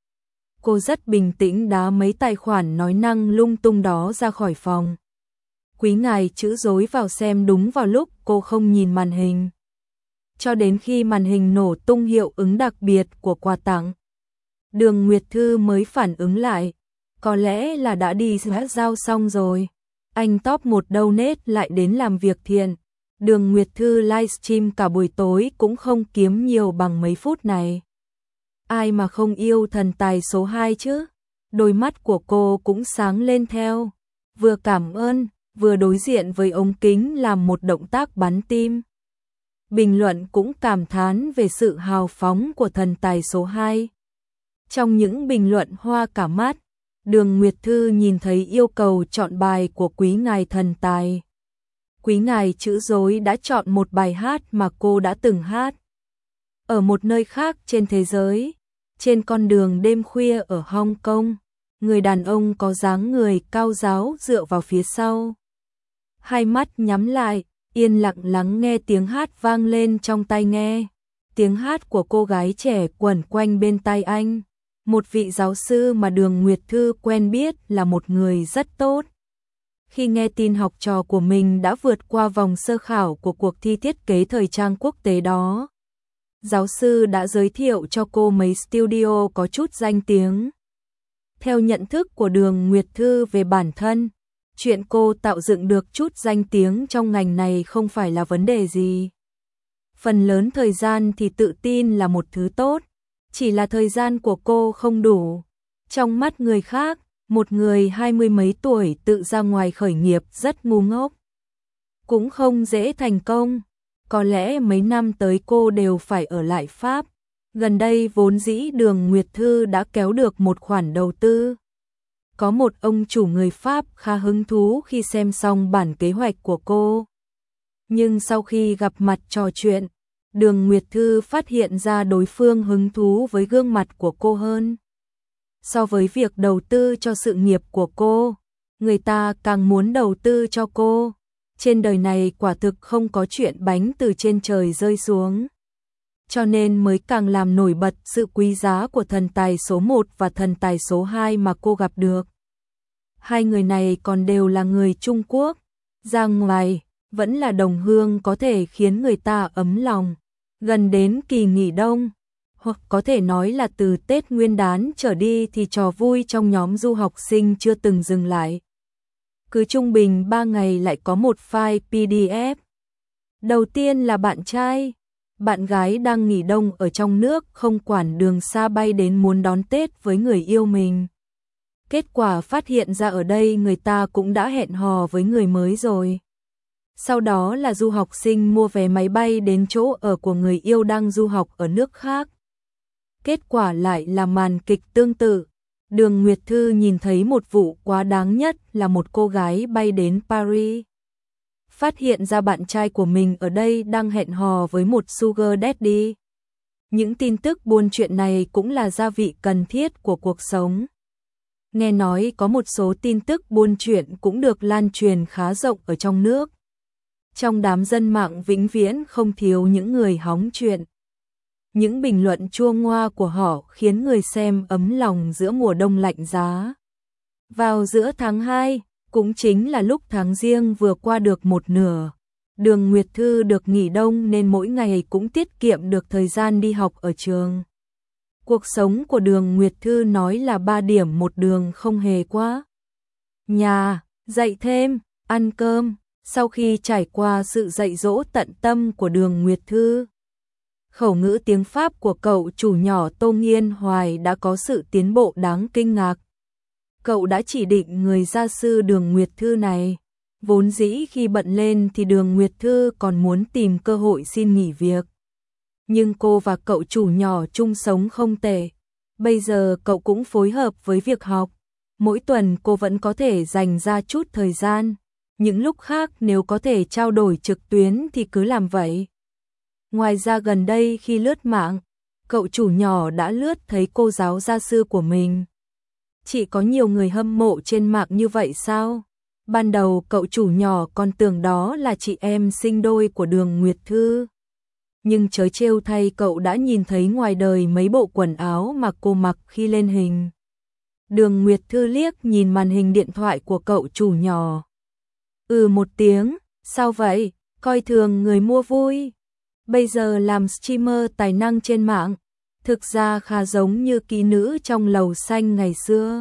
A: Cô rất bình tĩnh đá mấy tài khoản nói năng lung tung đó ra khỏi phòng. Quý ngài chữ dối vào xem đúng vào lúc cô không nhìn màn hình. Cho đến khi màn hình nổ tung hiệu ứng đặc biệt của quà tặng, Đường Nguyệt Thư mới phản ứng lại. Có lẽ là đã đi giao xong rồi. Anh top 1 donate lại đến làm việc thiện. Đường Nguyệt Thư livestream cả buổi tối cũng không kiếm nhiều bằng mấy phút này. Ai mà không yêu thần tài số 2 chứ? Đôi mắt của cô cũng sáng lên theo. Vừa cảm ơn, vừa đối diện với ống kính làm một động tác bắn tim. Bình luận cũng cảm thán về sự hào phóng của thần tài số 2. Trong những bình luận hoa cả mắt, Đường Nguyệt Thư nhìn thấy yêu cầu chọn bài của quý ngài thần tài. Quý ngài chữ dối đã chọn một bài hát mà cô đã từng hát. Ở một nơi khác trên thế giới, trên con đường đêm khuya ở Hong Kong, người đàn ông có dáng người cao ráo dựa vào phía sau. Hai mắt nhắm lại, yên lặng lắng nghe tiếng hát vang lên trong tai nghe. Tiếng hát của cô gái trẻ quẩn quanh bên tai anh. Một vị giáo sư mà Đường Nguyệt Thư quen biết là một người rất tốt. Khi nghe tin học trò của mình đã vượt qua vòng sơ khảo của cuộc thi thiết kế thời trang quốc tế đó, giáo sư đã giới thiệu cho cô mấy studio có chút danh tiếng. Theo nhận thức của Đường Nguyệt Thư về bản thân, chuyện cô tạo dựng được chút danh tiếng trong ngành này không phải là vấn đề gì. Phần lớn thời gian thì tự tin là một thứ tốt, chỉ là thời gian của cô không đủ. Trong mắt người khác, một người 20 mấy tuổi tự ra ngoài khởi nghiệp rất ngu ngốc. Cũng không dễ thành công. Có lẽ mấy năm tới cô đều phải ở lại Pháp. Gần đây vốn dĩ Đường Nguyệt Thư đã kéo được một khoản đầu tư. Có một ông chủ người Pháp khá hứng thú khi xem xong bản kế hoạch của cô. Nhưng sau khi gặp mặt trò chuyện, Đường Nguyệt Thư phát hiện ra đối phương hứng thú với gương mặt của cô hơn. So với việc đầu tư cho sự nghiệp của cô, người ta càng muốn đầu tư cho cô. Trên đời này quả thực không có chuyện bánh từ trên trời rơi xuống. Cho nên mới càng làm nổi bật sự quý giá của thần tài số 1 và thần tài số 2 mà cô gặp được. Hai người này còn đều là người Trung Quốc. Ra ngoài, vẫn là đồng hương có thể khiến người ta ấm lòng. Gần đến kỳ nghỉ đông, hoặc có thể nói là từ Tết Nguyên đán trở đi thì trò vui trong nhóm du học sinh chưa từng dừng lại. Cứ trung bình 3 ngày lại có một file PDF. Đầu tiên là bạn trai, bạn gái đang nghỉ đông ở trong nước không quản đường xa bay đến muốn đón Tết với người yêu mình. Kết quả phát hiện ra ở đây người ta cũng đã hẹn hò với người mới rồi. Sau đó là du học sinh mua vé máy bay đến chỗ ở của người yêu đang du học ở nước khác. Kết quả lại là màn kịch tương tự. Đường Nguyệt Thư nhìn thấy một vụ quá đáng nhất là một cô gái bay đến Paris. Phát hiện ra bạn trai của mình ở đây đang hẹn hò với một sugar daddy. Những tin tức buôn chuyện này cũng là gia vị cần thiết của cuộc sống. Nghe nói có một số tin tức buôn chuyện cũng được lan truyền khá rộng ở trong nước. Trong đám dân mạng vĩnh viễn không thiếu những người hóng chuyện. Những bình luận chua ngoa của họ khiến người xem ấm lòng giữa mùa đông lạnh giá. Vào giữa tháng 2, cũng chính là lúc tháng Giêng vừa qua được một nửa, Đường Nguyệt Thư được nghỉ đông nên mỗi ngày cũng tiết kiệm được thời gian đi học ở trường. Cuộc sống của Đường Nguyệt Thư nói là 3 điểm một đường không hề quá. Nhà, dạy thêm, ăn cơm. Sau khi trải qua sự dạy dỗ tận tâm của Đường Nguyệt Thư, khẩu ngữ tiếng Pháp của cậu chủ nhỏ Tô Nghiên Hoài đã có sự tiến bộ đáng kinh ngạc. Cậu đã chỉ định người gia sư Đường Nguyệt Thư này. Vốn dĩ khi bận lên thì Đường Nguyệt Thư còn muốn tìm cơ hội xin nghỉ việc. Nhưng cô và cậu chủ nhỏ chung sống không tệ. Bây giờ cậu cũng phối hợp với việc học. Mỗi tuần cô vẫn có thể dành ra chút thời gian. Những lúc khác nếu có thể trao đổi trực tuyến thì cứ làm vậy. Ngoài ra gần đây khi lướt mạng, cậu chủ nhỏ đã lướt thấy cô giáo gia sư của mình. Chỉ có nhiều người hâm mộ trên mạng như vậy sao? Ban đầu cậu chủ nhỏ còn tưởng đó là chị em sinh đôi của Đường Nguyệt Thư. Nhưng trớ trêu thay cậu đã nhìn thấy ngoài đời mấy bộ quần áo mà cô mặc khi lên hình. Đường Nguyệt Thư liếc nhìn màn hình điện thoại của cậu chủ nhỏ. Một tiếng, sao vậy? Coi thường người mua vui. Bây giờ làm streamer tài năng trên mạng, thực ra khá giống như kỹ nữ trong Lầu Xanh ngày xưa.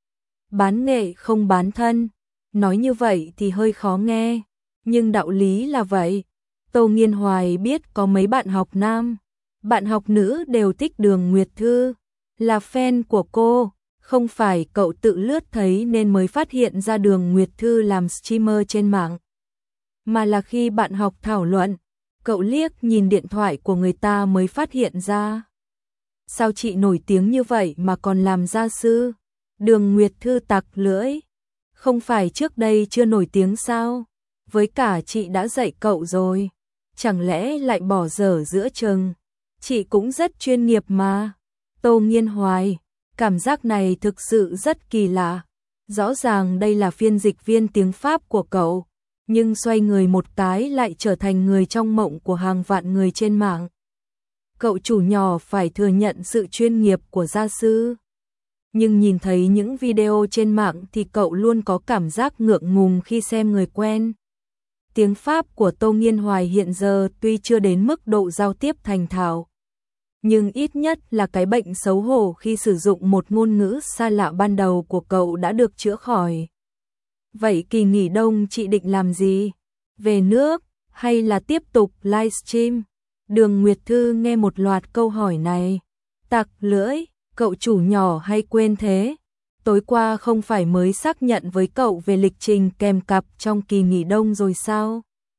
A: Bán nghệ không bán thân, nói như vậy thì hơi khó nghe, nhưng đạo lý là vậy. Tô Nghiên Hoài biết có mấy bạn học nam, bạn học nữ đều thích Đường Nguyệt Thư, là fan của cô. Không phải cậu tự lướt thấy nên mới phát hiện ra Đường Nguyệt Thư làm streamer trên mạng, mà là khi bạn học thảo luận, cậu liếc nhìn điện thoại của người ta mới phát hiện ra. Sao chị nổi tiếng như vậy mà còn làm gia sư? Đường Nguyệt Thư tặc lưỡi. Không phải trước đây chưa nổi tiếng sao? Với cả chị đã dạy cậu rồi. Chẳng lẽ lại bỏ dở giữa chừng? Chị cũng rất chuyên nghiệp mà. Tô Nghiên Hoài. Cảm giác này thực sự rất kỳ lạ. Rõ ràng đây là phiên dịch viên tiếng Pháp của cậu, nhưng xoay người một cái lại trở thành người trong mộng của hàng vạn người trên mạng. Cậu chủ nhỏ phải thừa nhận sự chuyên nghiệp của gia sư. Nhưng nhìn thấy những video trên mạng thì cậu luôn có cảm giác ngượng ngùng khi xem người quen. Tiếng Pháp của Tô Nghiên Hoài hiện giờ tuy chưa đến mức độ giao tiếp thành thạo, nhưng ít nhất là cái bệnh xấu hổ khi sử dụng một ngôn ngữ xa lạ ban đầu của cậu đã được chữa khỏi. Vậy kỳ nghỉ đông chị định làm gì? Về nước, hay là tiếp tục livestream? Đường Nguyệt Thư nghe một loạt câu hỏi này, tặc lưỡi, Cậu chủ nhỏ hay quên thế? Tối qua không phải mới xác nhận với cậu về lịch trình kèm cặp trong kỳ nghỉ đông rồi sao?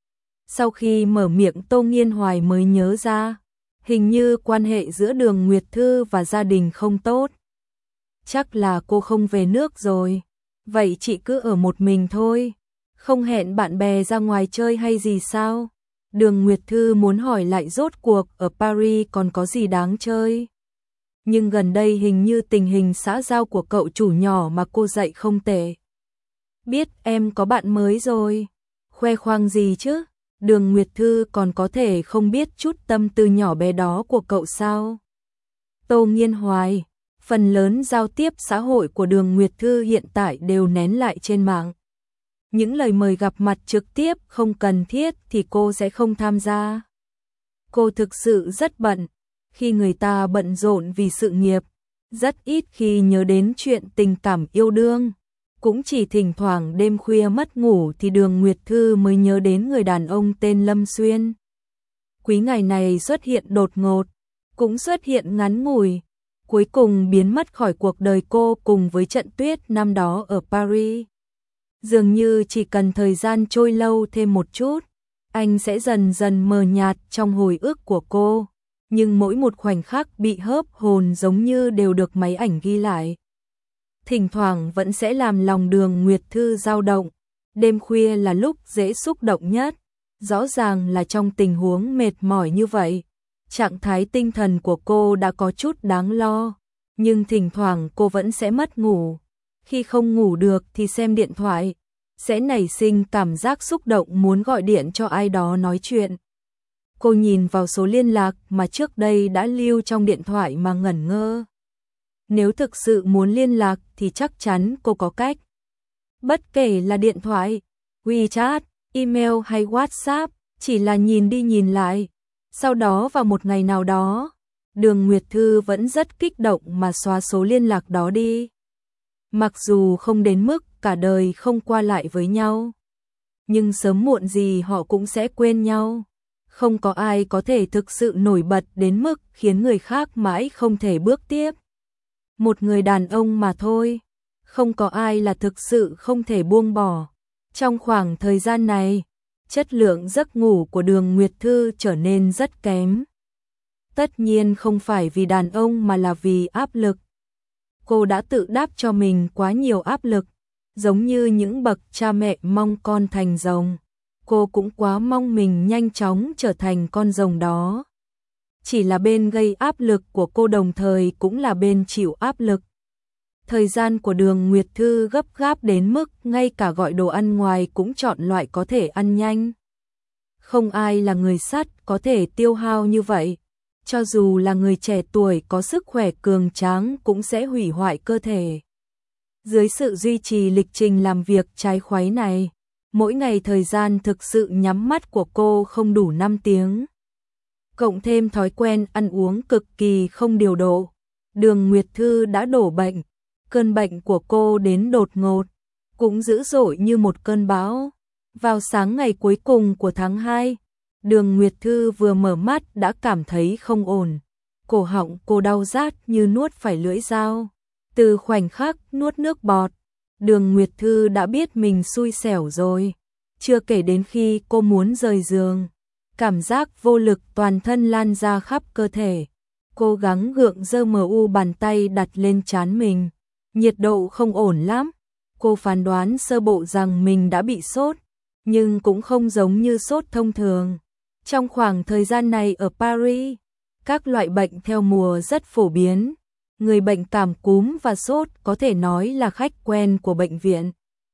A: Sau khi mở miệng Tô Nghiên Hoài mới nhớ ra, hình như quan hệ giữa Đường Nguyệt Thư và gia đình không tốt. Chắc là cô không về nước rồi. Vậy chị cứ ở một mình thôi, không hẹn bạn bè ra ngoài chơi hay gì sao? Đường Nguyệt Thư muốn hỏi lại rốt cuộc ở Paris còn có gì đáng chơi. Nhưng gần đây hình như tình hình xã giao của cậu chủ nhỏ mà cô dạy không tệ. Biết em có bạn mới rồi. Khoe khoang gì chứ? Đường Nguyệt Thư còn có thể không biết chút tâm tư nhỏ bé đó của cậu sao? Tô Nghiên Hoài, phần lớn giao tiếp xã hội của Đường Nguyệt Thư hiện tại đều nén lại trên mạng. Những lời mời gặp mặt trực tiếp không cần thiết thì cô sẽ không tham gia. Cô thực sự rất bận, khi người ta bận rộn vì sự nghiệp, rất ít khi nhớ đến chuyện tình cảm yêu đương. Cũng chỉ thỉnh thoảng đêm khuya mất ngủ thì Đường Nguyệt Thư mới nhớ đến người đàn ông tên Lâm Xuyên. Quý ngày này xuất hiện đột ngột, cũng xuất hiện ngắn ngủi, cuối cùng biến mất khỏi cuộc đời cô cùng với trận tuyết năm đó ở Paris. Dường như chỉ cần thời gian trôi lâu thêm một chút, anh sẽ dần dần mờ nhạt trong hồi ức của cô. Nhưng mỗi một khoảnh khắc bị hớp hồn giống như đều được máy ảnh ghi lại. Thỉnh thoảng vẫn sẽ làm lòng Đường Nguyệt Thư dao động. Đêm khuya là lúc dễ xúc động nhất. Rõ ràng là trong tình huống mệt mỏi như vậy, trạng thái tinh thần của cô đã có chút đáng lo. Nhưng thỉnh thoảng cô vẫn sẽ mất ngủ. Khi không ngủ được thì xem điện thoại, sẽ nảy sinh cảm giác xúc động muốn gọi điện cho ai đó nói chuyện. Cô nhìn vào số liên lạc mà trước đây đã lưu trong điện thoại mà ngẩn ngơ. Nếu thực sự muốn liên lạc thì chắc chắn cô có cách. Bất kể là điện thoại, WeChat, email hay WhatsApp, chỉ là nhìn đi nhìn lại. Sau đó vào một ngày nào đó, Đường Nguyệt Thư vẫn rất kích động mà xóa số liên lạc đó đi. Mặc dù không đến mức cả đời không qua lại với nhau, nhưng sớm muộn gì họ cũng sẽ quên nhau. Không có ai có thể thực sự nổi bật đến mức khiến người khác mãi không thể bước tiếp. Một người đàn ông mà thôi, không có ai là thực sự không thể buông bỏ. Trong khoảng thời gian này, chất lượng giấc ngủ của Đường Nguyệt Thư trở nên rất kém. Tất nhiên không phải vì đàn ông mà là vì áp lực. Cô đã tự đáp cho mình quá nhiều áp lực, giống như những bậc cha mẹ mong con thành rồng. Cô cũng quá mong mình nhanh chóng trở thành con rồng đó. Chỉ là bên gây áp lực của cô đồng thời cũng là bên chịu áp lực. Thời gian của Đường Nguyệt Thư gấp gáp đến mức ngay cả gọi đồ ăn ngoài cũng chọn loại có thể ăn nhanh. Không ai là người sắt có thể tiêu hao như vậy. Cho dù là người trẻ tuổi có sức khỏe cường tráng cũng sẽ hủy hoại cơ thể. Dưới sự duy trì lịch trình làm việc trái khoái này, mỗi ngày thời gian thực sự nhắm mắt của cô không đủ 5 tiếng. Cộng thêm thói quen ăn uống cực kỳ không điều độ, Đường Nguyệt Thư đã đổ bệnh. Cơn bệnh của cô đến đột ngột, cũng dữ dội như một cơn bão. Vào sáng ngày cuối cùng của tháng 2, Đường Nguyệt Thư vừa mở mắt đã cảm thấy không ổn. Cổ họng cô đau rát như nuốt phải lưỡi dao. Từ khoảnh khắc nuốt nước bọt, Đường Nguyệt Thư đã biết mình xui xẻo rồi. Chưa kể đến khi cô muốn rời giường, cảm giác vô lực toàn thân lan ra khắp cơ thể. Cố gắng gượng giơ bàn tay đặt lên trán mình. Nhiệt độ không ổn lắm. Cô phán đoán sơ bộ rằng mình đã bị sốt, nhưng cũng không giống như sốt thông thường. Trong khoảng thời gian này ở Paris, các loại bệnh theo mùa rất phổ biến. Người bệnh cảm cúm và sốt có thể nói là khách quen của bệnh viện.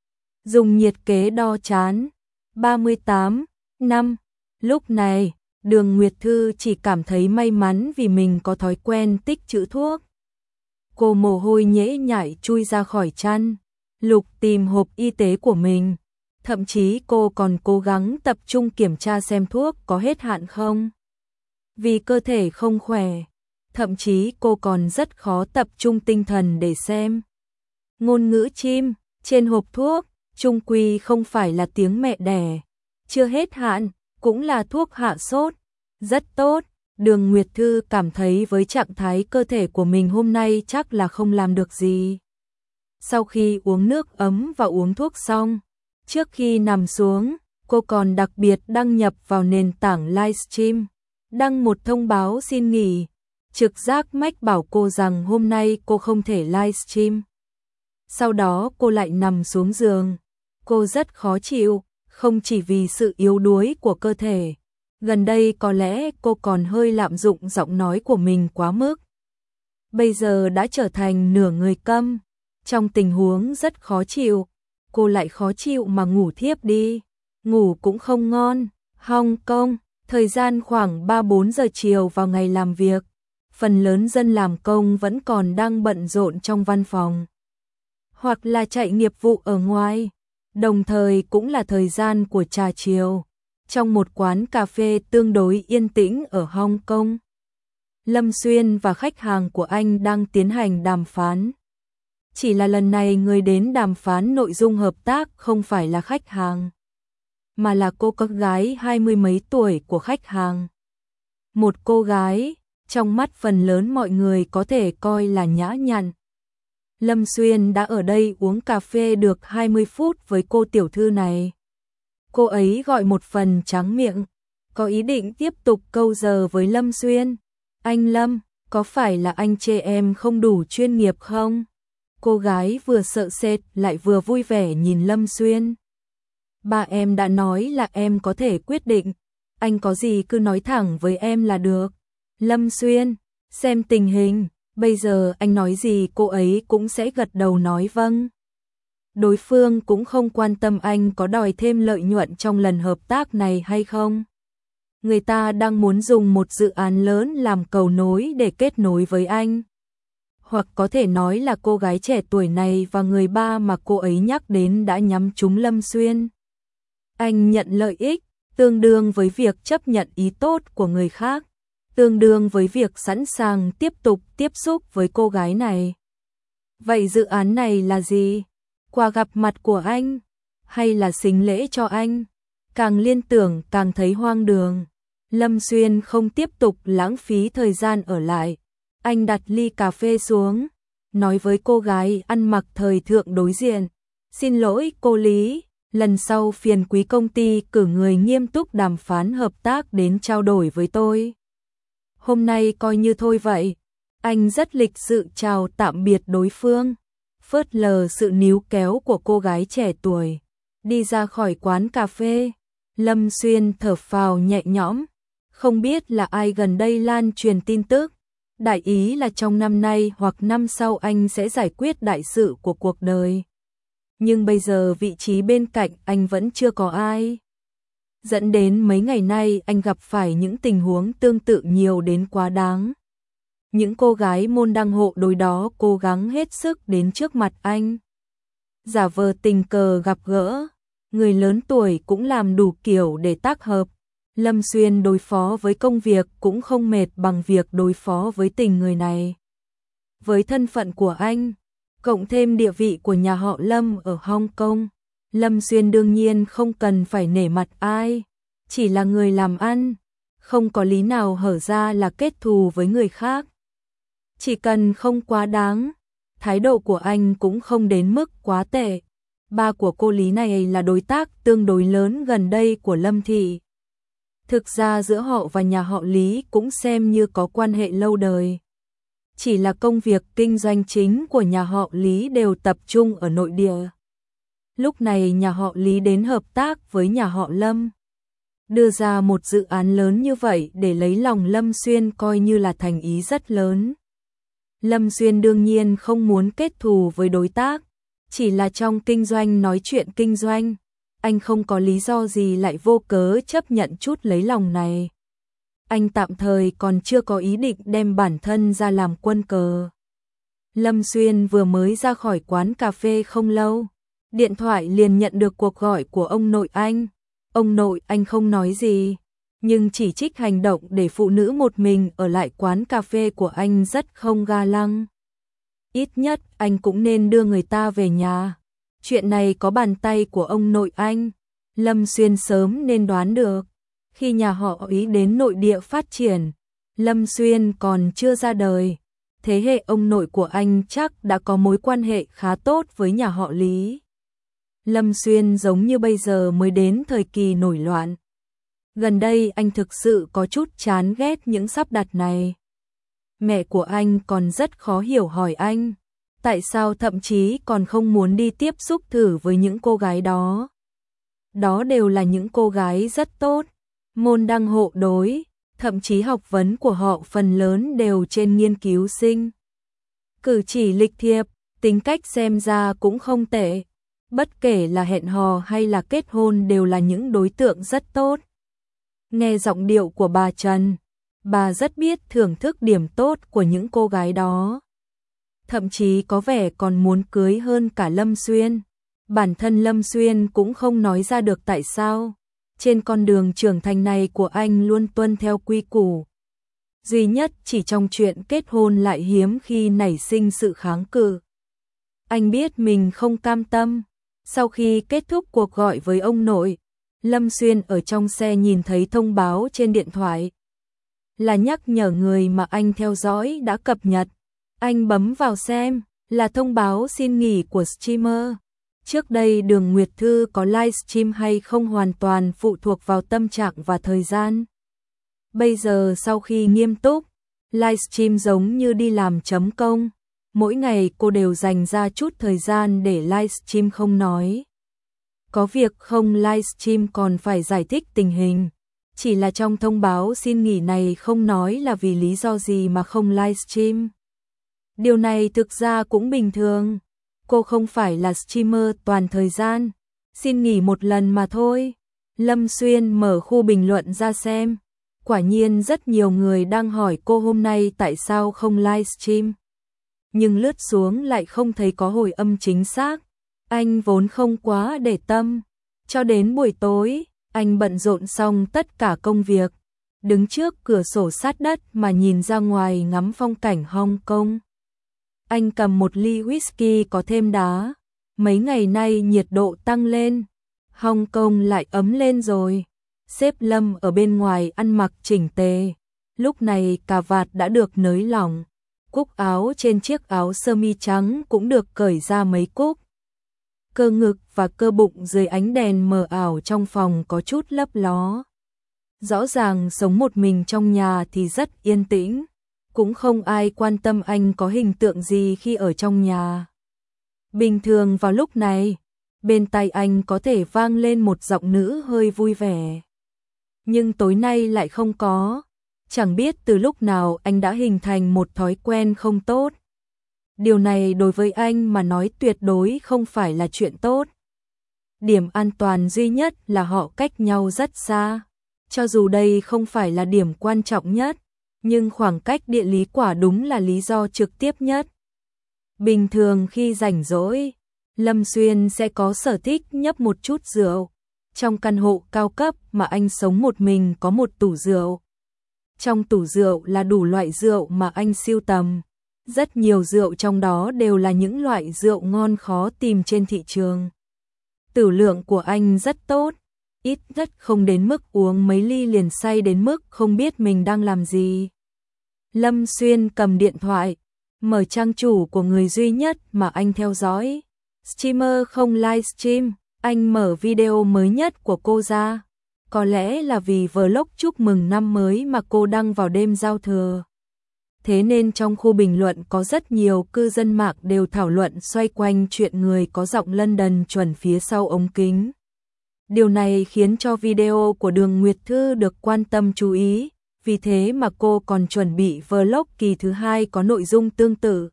A: Dùng nhiệt kế đo trán. 38 năm. Lúc này, Đường Nguyệt Thư chỉ cảm thấy may mắn vì mình có thói quen tích trữ thuốc. Cô mồ hôi nhễ nhại chui ra khỏi chăn, lục tìm hộp y tế của mình. Thậm chí cô còn cố gắng tập trung kiểm tra xem thuốc có hết hạn không. Vì cơ thể không khỏe, thậm chí cô còn rất khó tập trung tinh thần để xem. Ngôn ngữ chim, trên hộp thuốc, chung quy không phải là tiếng mẹ đẻ. Chưa hết hạn, cũng là thuốc hạ sốt. Rất tốt, Đường Nguyệt Thư cảm thấy với trạng thái cơ thể của mình hôm nay chắc là không làm được gì. Sau khi uống nước ấm và uống thuốc xong, trước khi nằm xuống, cô còn đặc biệt đăng nhập vào nền tảng livestream, đăng một thông báo xin nghỉ. Trực giác mách bảo cô rằng hôm nay cô không thể livestream. Sau đó cô lại nằm xuống giường. Cô rất khó chịu, không chỉ vì sự yếu đuối của cơ thể. Gần đây có lẽ cô còn hơi lạm dụng giọng nói của mình quá mức. Bây giờ đã trở thành nửa người câm. Trong tình huống rất khó chịu, cô lại khó chịu mà ngủ thiếp đi. Ngủ cũng không ngon. Hong Kong, thời gian khoảng 3-4 giờ chiều vào ngày làm việc. Phần lớn dân làm công vẫn còn đang bận rộn trong văn phòng. Hoặc là chạy nghiệp vụ ở ngoài. Đồng thời cũng là thời gian của trà chiều. Trong một quán cà phê tương đối yên tĩnh ở Hong Kong, Lâm Xuyên và khách hàng của anh đang tiến hành đàm phán. Chỉ là lần này người đến đàm phán nội dung hợp tác không phải là khách hàng, mà là cô con gái 20 mấy tuổi của khách hàng. Một cô gái, trong mắt phần lớn mọi người có thể coi là nhã nhặn. Lâm Xuyên đã ở đây uống cà phê được 20 phút với cô tiểu thư này. Cô ấy gọi một phần tráng miệng, có ý định tiếp tục câu giờ với Lâm Xuyên. Anh Lâm, có phải là anh chê em không đủ chuyên nghiệp không? Cô gái vừa sợ sệt lại vừa vui vẻ nhìn Lâm Xuyên. Ba em đã nói là em có thể quyết định, anh có gì cứ nói thẳng với em là được. Lâm Xuyên, xem tình hình, bây giờ anh nói gì cô ấy cũng sẽ gật đầu nói vâng. Đối phương cũng không quan tâm anh có đòi thêm lợi nhuận trong lần hợp tác này hay không. Người ta đang muốn dùng một dự án lớn làm cầu nối để kết nối với anh. Hoặc có thể nói là cô gái trẻ tuổi này và người ba mà cô ấy nhắc đến đã nhắm trúng Lâm Xuyên. Anh nhận lợi ích, tương đương với việc chấp nhận ý tốt của người khác, tương đương với việc sẵn sàng tiếp tục tiếp xúc với cô gái này. Vậy dự án này là gì? Quà gặp mặt của anh? Hay là sính lễ cho anh? Càng liên tưởng càng thấy hoang đường. Lâm Xuyên không tiếp tục lãng phí thời gian ở lại. Anh đặt ly cà phê xuống, nói với cô gái ăn mặc thời thượng đối diện. Xin lỗi cô Lý, lần sau phiền quý công ty cử người nghiêm túc đàm phán hợp tác đến trao đổi với tôi. Hôm nay coi như thôi vậy. Anh rất lịch sự chào tạm biệt đối phương, phớt lờ sự níu kéo của cô gái trẻ tuổi. Đi ra khỏi quán cà phê, Lâm Xuyên thở phào nhẹ nhõm. Không biết là ai gần đây lan truyền tin tức, đại ý là trong năm nay hoặc năm sau anh sẽ giải quyết đại sự của cuộc đời. Nhưng bây giờ vị trí bên cạnh anh vẫn chưa có ai. Dẫn đến mấy ngày nay anh gặp phải những tình huống tương tự nhiều đến quá đáng. Những cô gái môn đăng hộ đối đó cố gắng hết sức đến trước mặt anh. Giả vờ tình cờ gặp gỡ, người lớn tuổi cũng làm đủ kiểu để tác hợp. Lâm Xuyên đối phó với công việc cũng không mệt bằng việc đối phó với tình người này. Với thân phận của anh, cộng thêm địa vị của nhà họ Lâm ở Hong Kong, Lâm Xuyên đương nhiên không cần phải nể mặt ai, chỉ là người làm ăn, không có lý nào hở ra là kết thù với người khác. Chỉ cần không quá đáng, thái độ của anh cũng không đến mức quá tệ. Ba của cô Lý này là đối tác tương đối lớn gần đây của Lâm Thị. Thực ra giữa họ và nhà họ Lý cũng xem như có quan hệ lâu đời. Chỉ là công việc kinh doanh chính của nhà họ Lý đều tập trung ở nội địa. Lúc này nhà họ Lý đến hợp tác với nhà họ Lâm. Đưa ra một dự án lớn như vậy để lấy lòng Lâm Xuyên coi như là thành ý rất lớn. Lâm Xuyên đương nhiên không muốn kết thù với đối tác, chỉ là trong kinh doanh nói chuyện kinh doanh, anh không có lý do gì lại vô cớ chấp nhận chút lấy lòng này. Anh tạm thời còn chưa có ý định đem bản thân ra làm quân cờ. Lâm Xuyên vừa mới ra khỏi quán cà phê không lâu, điện thoại liền nhận được cuộc gọi của ông nội anh. Ông nội anh không nói gì, nhưng chỉ trích hành động để phụ nữ một mình ở lại quán cà phê của anh rất không ga lăng. Ít nhất anh cũng nên đưa người ta về nhà. Chuyện này có bàn tay của ông nội anh. Lâm Xuyên sớm nên đoán được. Khi nhà họ ý đến nội địa phát triển, Lâm Xuyên còn chưa ra đời, thế hệ ông nội của anh chắc đã có mối quan hệ khá tốt với nhà họ Lý. Lâm Xuyên giống như bây giờ mới đến thời kỳ nổi loạn. Gần đây anh thực sự có chút chán ghét những sắp đặt này. Mẹ của anh còn rất khó hiểu hỏi anh, tại sao thậm chí còn không muốn đi tiếp xúc thử với những cô gái đó. Đó đều là những cô gái rất tốt, môn đăng hộ đối, thậm chí học vấn của họ phần lớn đều trên nghiên cứu sinh. Cử chỉ lịch thiệp, tính cách xem ra cũng không tệ, bất kể là hẹn hò hay là kết hôn đều là những đối tượng rất tốt. Nghe giọng điệu của bà Trần, bà rất biết thưởng thức điểm tốt của những cô gái đó. Thậm chí có vẻ còn muốn cưới hơn cả Lâm Xuyên. Bản thân Lâm Xuyên cũng không nói ra được tại sao. Trên con đường trưởng thành này của anh luôn tuân theo quy củ. Duy nhất chỉ trong chuyện kết hôn lại hiếm khi nảy sinh sự kháng cự. Anh biết mình không cam tâm. Sau khi kết thúc cuộc gọi với ông nội, Lâm Xuyên ở trong xe nhìn thấy thông báo trên điện thoại. Là nhắc nhở người mà anh theo dõi đã cập nhật. Anh bấm vào xem, là thông báo xin nghỉ của streamer. Trước đây Đường Nguyệt Thư có livestream hay không hoàn toàn phụ thuộc vào tâm trạng và thời gian. Bây giờ sau khi nghiêm túc, livestream giống như đi làm chấm công. Mỗi ngày cô đều dành ra chút thời gian để livestream không nói. Có việc không livestream còn phải giải thích tình hình. Chỉ là trong thông báo xin nghỉ này không nói là vì lý do gì mà không livestream. Điều này thực ra cũng bình thường. Cô không phải là streamer toàn thời gian, xin nghỉ một lần mà thôi. Lâm Xuyên mở khu bình luận ra xem. Quả nhiên rất nhiều người đang hỏi cô hôm nay tại sao không livestream. Nhưng lướt xuống lại không thấy có hồi âm chính xác. Anh vốn không quá để tâm. Cho đến buổi tối, anh bận rộn xong tất cả công việc. Đứng trước cửa sổ sát đất mà nhìn ra ngoài ngắm phong cảnh Hong Kong. Anh cầm một ly whisky có thêm đá. Mấy ngày nay nhiệt độ tăng lên. Hong Kong lại ấm lên rồi. Sếp Lâm ở bên ngoài ăn mặc chỉnh tề. Lúc này cà vạt đã được nới lỏng. Cúc áo trên chiếc áo sơ mi trắng cũng được cởi ra mấy cúc. Cơ ngực và cơ bụng dưới ánh đèn mờ ảo trong phòng có chút lấp ló. Rõ ràng sống một mình trong nhà thì rất yên tĩnh. Cũng không ai quan tâm anh có hình tượng gì khi ở trong nhà. Bình thường vào lúc này, bên tai anh có thể vang lên một giọng nữ hơi vui vẻ. Nhưng tối nay lại không có. Chẳng biết từ lúc nào anh đã hình thành một thói quen không tốt. Điều này đối với anh mà nói tuyệt đối không phải là chuyện tốt. Điểm an toàn duy nhất là họ cách nhau rất xa. Cho dù đây không phải là điểm quan trọng nhất, nhưng khoảng cách địa lý quả đúng là lý do trực tiếp nhất. Bình thường khi rảnh rỗi, Lâm Xuyên sẽ có sở thích nhấp một chút rượu. Trong căn hộ cao cấp mà anh sống một mình có một tủ rượu. Trong tủ rượu là đủ loại rượu mà anh sưu tầm. Rất nhiều rượu trong đó đều là những loại rượu ngon khó tìm trên thị trường. Tử lượng của anh rất tốt, ít nhất không đến mức uống mấy ly liền say đến mức không biết mình đang làm gì. Lâm Xuyên cầm điện thoại, mở trang chủ của người duy nhất mà anh theo dõi. Streamer không livestream, anh mở video mới nhất của cô ra. Có lẽ là vì vlog chúc mừng năm mới mà cô đăng vào đêm giao thừa. Thế nên trong khu bình luận có rất nhiều cư dân mạng đều thảo luận xoay quanh chuyện người có giọng London chuẩn phía sau ống kính. Điều này khiến cho video của Đường Nguyệt Thư được quan tâm chú ý, vì thế mà cô còn chuẩn bị vlog kỳ thứ 2 có nội dung tương tự.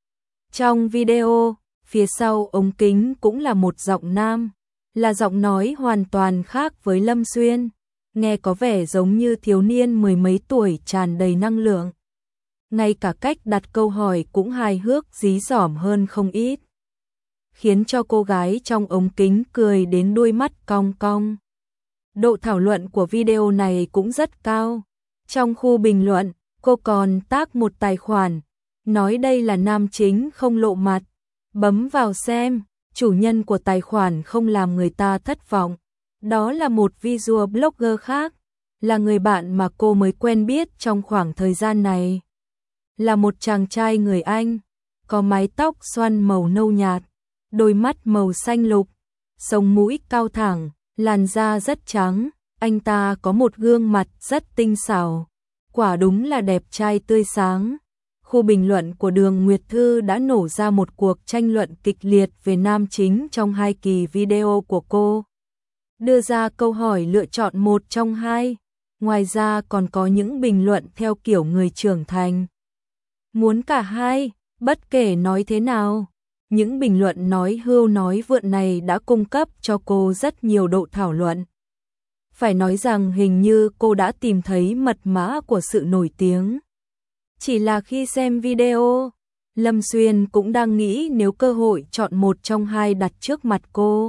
A: Trong video, phía sau ống kính cũng là một giọng nam, là giọng nói hoàn toàn khác với Lâm Xuyên, nghe có vẻ giống như thiếu niên mười mấy tuổi tràn đầy năng lượng. Ngay cả cách đặt câu hỏi cũng hài hước dí dỏm hơn không ít. Khiến cho cô gái trong ống kính cười đến đôi mắt cong cong. Độ thảo luận của video này cũng rất cao. Trong khu bình luận, cô còn tag một tài khoản, nói đây là nam chính không lộ mặt. Bấm vào xem, chủ nhân của tài khoản không làm người ta thất vọng. Đó là một visual blogger khác. là người bạn mà cô mới quen biết trong khoảng thời gian này. Là một chàng trai người Anh, có mái tóc xoăn màu nâu nhạt, đôi mắt màu xanh lục, sống mũi cao thẳng, làn da rất trắng, anh ta có một gương mặt rất tinh xảo, quả đúng là đẹp trai tươi sáng. Khu bình luận của Đường Nguyệt Thư đã nổ ra một cuộc tranh luận kịch liệt về nam chính trong 2 kỳ video của cô. Đưa ra câu hỏi lựa chọn một trong hai, ngoài ra còn có những bình luận theo kiểu người trưởng thành. Muốn cả hai, bất kể nói thế nào. Những bình luận nói hưu nói vượn này đã cung cấp cho cô rất nhiều độ thảo luận. Phải nói rằng hình như cô đã tìm thấy mật mã của sự nổi tiếng. Chỉ là khi xem video, Lâm Xuyên cũng đang nghĩ nếu cơ hội chọn một trong hai đặt trước mặt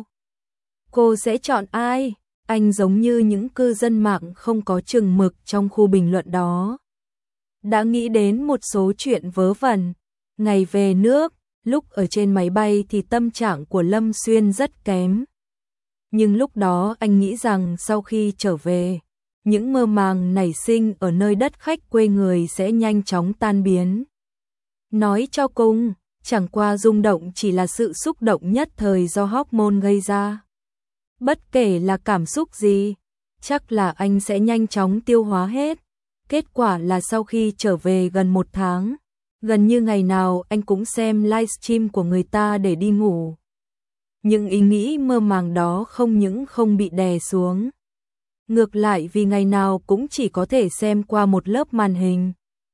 A: cô sẽ chọn ai? Anh giống như những cư dân mạng không có chừng mực trong khu bình luận đó. Đã nghĩ đến một số chuyện vớ vẩn. Ngày về nước, lúc ở trên máy bay thì tâm trạng của Lâm Xuyên rất kém. Nhưng lúc đó anh nghĩ rằng sau khi trở về, những mơ màng nảy sinh ở nơi đất khách quê người sẽ nhanh chóng tan biến. Nói cho cùng, chẳng qua rung động chỉ là sự xúc động nhất thời do hormone gây ra. Bất kể là cảm xúc gì, chắc là anh sẽ nhanh chóng tiêu hóa hết. Kết quả là sau khi trở về gần 1 tháng, gần như ngày nào anh cũng xem livestream của người ta để đi ngủ. Những ý nghĩ mơ màng đó không những không bị đè xuống. Ngược lại vì ngày nào cũng chỉ có thể xem qua một lớp màn hình,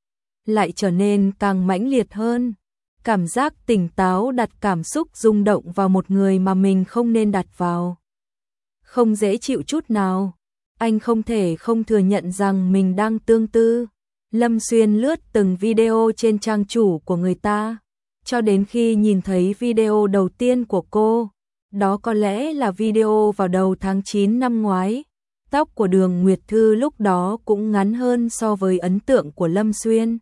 A: lại trở nên càng mãnh liệt hơn. Cảm giác tỉnh táo đặt cảm xúc rung động vào một người mà mình không nên đặt vào. Không dễ chịu chút nào. Anh không thể không thừa nhận rằng mình đang tương tư. Lâm Xuyên lướt từng video trên trang chủ của người ta, cho đến khi nhìn thấy video đầu tiên của cô. Đó có lẽ là video vào đầu tháng 9 năm ngoái. Tóc của Đường Nguyệt Thư lúc đó cũng ngắn hơn so với ấn tượng của Lâm Xuyên.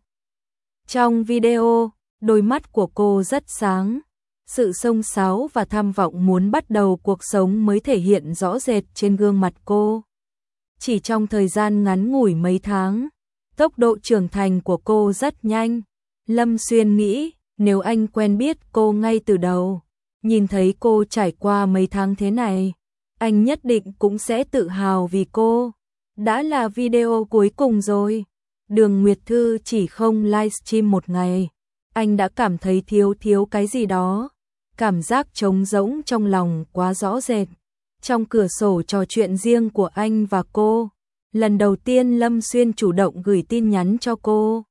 A: Trong video, đôi mắt của cô rất sáng. Sự xông xáo và tham vọng muốn bắt đầu cuộc sống mới thể hiện rõ rệt trên gương mặt cô. Chỉ trong thời gian ngắn ngủi mấy tháng, tốc độ trưởng thành của cô rất nhanh. Lâm Xuyên nghĩ, nếu anh quen biết cô ngay từ đầu, nhìn thấy cô trải qua mấy tháng thế này, anh nhất định cũng sẽ tự hào vì cô. Đã là video cuối cùng rồi. Đường Nguyệt Thư chỉ không livestream một ngày, anh đã cảm thấy thiếu cái gì đó. Cảm giác trống rỗng trong lòng quá rõ rệt. Trong cửa sổ trò chuyện riêng của anh và cô, lần đầu tiên Lâm Xuyên chủ động gửi tin nhắn cho cô,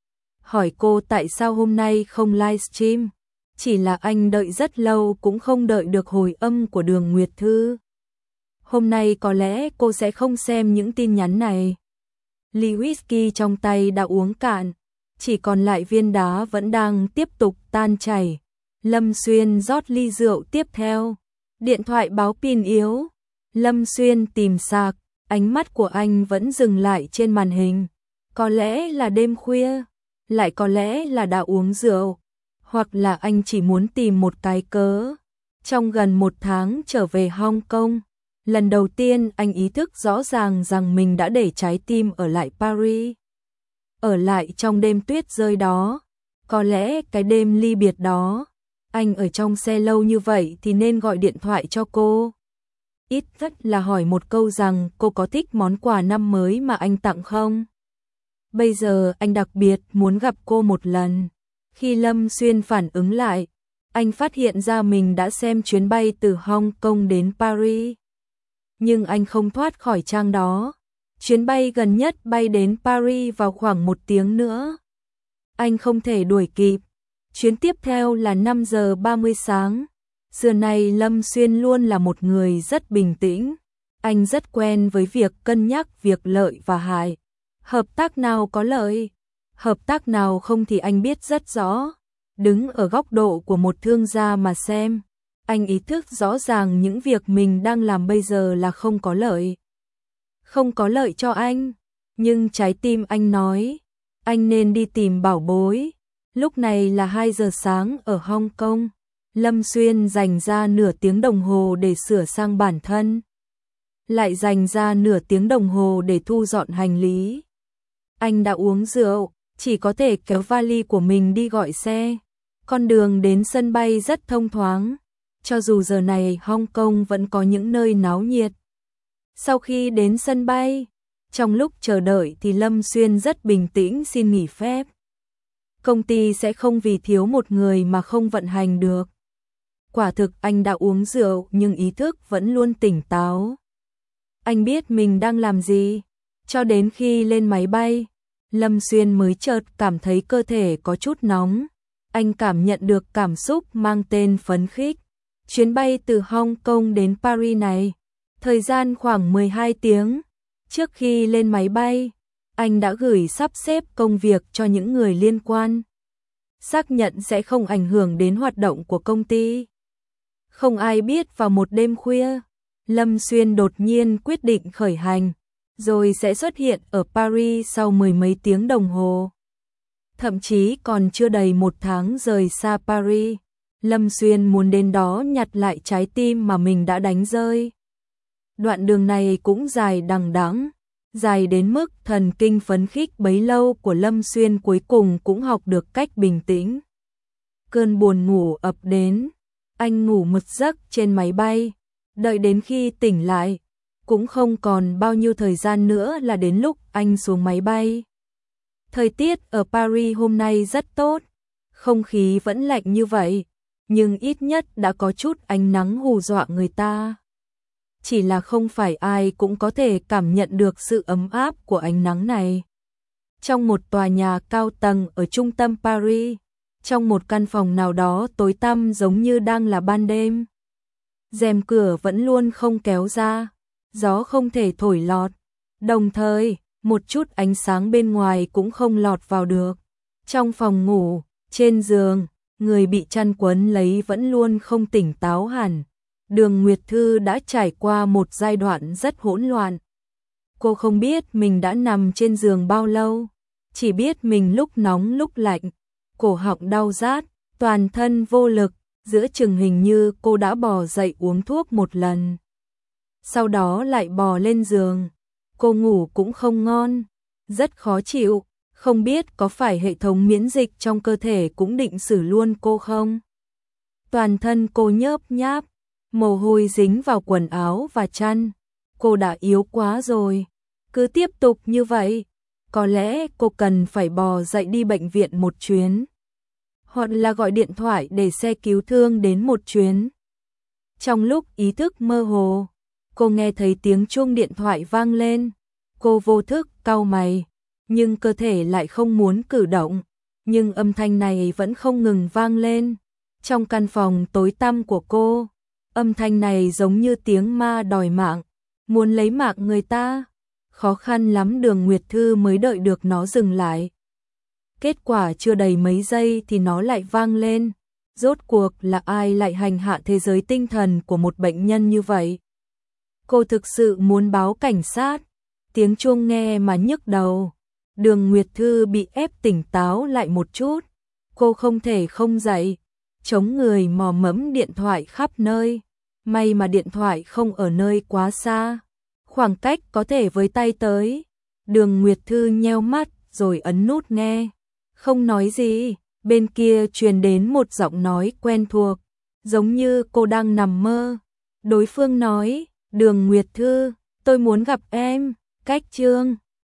A: hỏi cô tại sao hôm nay không livestream. Chỉ là anh đợi rất lâu cũng không đợi được hồi âm của Đường Nguyệt Thư. Hôm nay có lẽ cô sẽ không xem những tin nhắn này. Ly whisky trong tay đã uống cạn, chỉ còn lại viên đá vẫn đang tiếp tục tan chảy. Lâm Xuyên rót ly rượu tiếp theo. Điện thoại báo pin yếu. Lâm Xuyên tìm sạc, ánh mắt của anh vẫn dừng lại trên màn hình. Có lẽ là đêm khuya, lại có lẽ là đã uống rượu, hoặc là anh chỉ muốn tìm một cái cớ. Trong gần 1 tháng trở về Hong Kong, lần đầu tiên anh ý thức rõ ràng rằng mình đã để trái tim ở lại Paris. Ở lại trong đêm tuyết rơi đó, có lẽ cái đêm ly biệt đó, anh ở trong xe lâu như vậy thì nên gọi điện thoại cho cô. Ít nhất là hỏi một câu rằng cô có thích món quà năm mới mà anh tặng không? Bây giờ anh đặc biệt muốn gặp cô một lần. Khi Lâm Xuyên phản ứng lại, anh phát hiện ra mình đã xem chuyến bay từ Hong Kong đến Paris. Nhưng anh không thoát khỏi trang đó. Chuyến bay gần nhất bay đến Paris vào khoảng 1 tiếng nữa. Anh không thể đuổi kịp. Chuyến tiếp theo là 5 giờ 30 sáng. Xưa nay Lâm Xuyên luôn là một người rất bình tĩnh. Anh rất quen với việc cân nhắc việc lợi và hại. Hợp tác nào có lợi, hợp tác nào không thì anh biết rất rõ. Đứng ở góc độ của một thương gia mà xem, anh ý thức rõ ràng những việc mình đang làm bây giờ là không có lợi. Không có lợi cho anh, nhưng trái tim anh nói, anh nên đi tìm bảo bối. Lúc này là 2 giờ sáng ở Hong Kong. Lâm Xuyên dành ra nửa tiếng đồng hồ để sửa sang bản thân. lại dành ra nửa tiếng đồng hồ để thu dọn hành lý. Anh đã uống rượu, chỉ có thể kéo vali của mình đi gọi xe. Con đường đến sân bay rất thông thoáng, cho dù giờ này Hong Kong vẫn có những nơi náo nhiệt. Sau khi đến sân bay, trong lúc chờ đợi thì Lâm Xuyên rất bình tĩnh xin nghỉ phép. Công ty sẽ không vì thiếu một người mà không vận hành được. Quả thực anh đã uống rượu nhưng ý thức vẫn luôn tỉnh táo. Anh biết mình đang làm gì, cho đến khi lên máy bay, Lâm Xuyên mới chợt cảm thấy cơ thể có chút nóng. Anh cảm nhận được cảm xúc mang tên phấn khích. Chuyến bay từ Hong Kong đến Paris này, thời gian khoảng 12 tiếng. Trước khi lên máy bay, anh đã gửi sắp xếp công việc cho những người liên quan. Xác nhận sẽ không ảnh hưởng đến hoạt động của công ty. Không ai biết vào một đêm khuya, Lâm Xuyên đột nhiên quyết định khởi hành, rồi sẽ xuất hiện ở Paris sau mười mấy tiếng đồng hồ. Thậm chí còn chưa đầy một tháng rời xa Paris, Lâm Xuyên muốn đến đó nhặt lại trái tim mà mình đã đánh rơi. Đoạn đường này cũng dài đằng đẵng, dài đến mức thần kinh phấn khích bấy lâu của Lâm Xuyên cuối cùng cũng học được cách bình tĩnh. Cơn buồn ngủ ập đến, anh ngủ một giấc trên máy bay, đợi đến khi tỉnh lại, cũng không còn bao nhiêu thời gian nữa là đến lúc anh xuống máy bay. Thời tiết ở Paris hôm nay rất tốt, không khí vẫn lạnh như vậy, nhưng ít nhất đã có chút ánh nắng hù dọa người ta. Chỉ là không phải ai cũng có thể cảm nhận được sự ấm áp của ánh nắng này. Trong một tòa nhà cao tầng ở trung tâm Paris, trong một căn phòng nào đó tối tăm giống như đang là ban đêm. Rèm cửa vẫn luôn không kéo ra, gió không thể thổi lọt, đồng thời một chút ánh sáng bên ngoài cũng không lọt vào được. Trong phòng ngủ, trên giường, người bị chăn quấn lấy vẫn luôn không tỉnh táo hẳn. Đường Nguyệt Thư đã trải qua một giai đoạn rất hỗn loạn. Cô không biết mình đã nằm trên giường bao lâu, chỉ biết mình lúc nóng lúc lạnh, cổ họng đau rát, toàn thân vô lực, giữa chừng hình như cô đã bò dậy uống thuốc một lần. Sau đó lại bò lên giường, cô ngủ cũng không ngon, rất khó chịu, không biết có phải hệ thống miễn dịch trong cơ thể cũng định xử luôn cô không? Toàn thân cô nhớp nháp, mồ hôi dính vào quần áo và chăn, cô đã yếu quá rồi, cứ tiếp tục như vậy, có lẽ cô cần phải bò dậy đi bệnh viện một chuyến, hoặc là gọi điện thoại để xe cứu thương đến một chuyến. Trong lúc ý thức mơ hồ, cô nghe thấy tiếng chuông điện thoại vang lên, cô vô thức cau mày, nhưng cơ thể lại không muốn cử động, nhưng âm thanh này vẫn không ngừng vang lên. Trong căn phòng tối tăm của cô, âm thanh này giống như tiếng ma đòi mạng, muốn lấy mạng người ta. Khó khăn lắm Đường Nguyệt Thư mới đợi được nó dừng lại. Kết quả chưa đầy mấy giây thì nó lại vang lên. Rốt cuộc là ai lại hành hạ thế giới tinh thần của một bệnh nhân như vậy? Cô thực sự muốn báo cảnh sát. Tiếng chuông nghe mà nhức đầu. Đường Nguyệt Thư bị ép tỉnh táo lại một chút. Cô không thể không dậy, chống người mò mẫm điện thoại khắp nơi. May mà điện thoại không ở nơi quá xa, khoảng cách có thể với tay tới. Đường Nguyệt Thư nheo mắt rồi ấn nút nghe. Không nói gì, bên kia truyền đến một giọng nói quen thuộc, giống như cô đang nằm mơ. Đối phương nói, Đường Nguyệt Thư, tôi muốn gặp em, cách chương.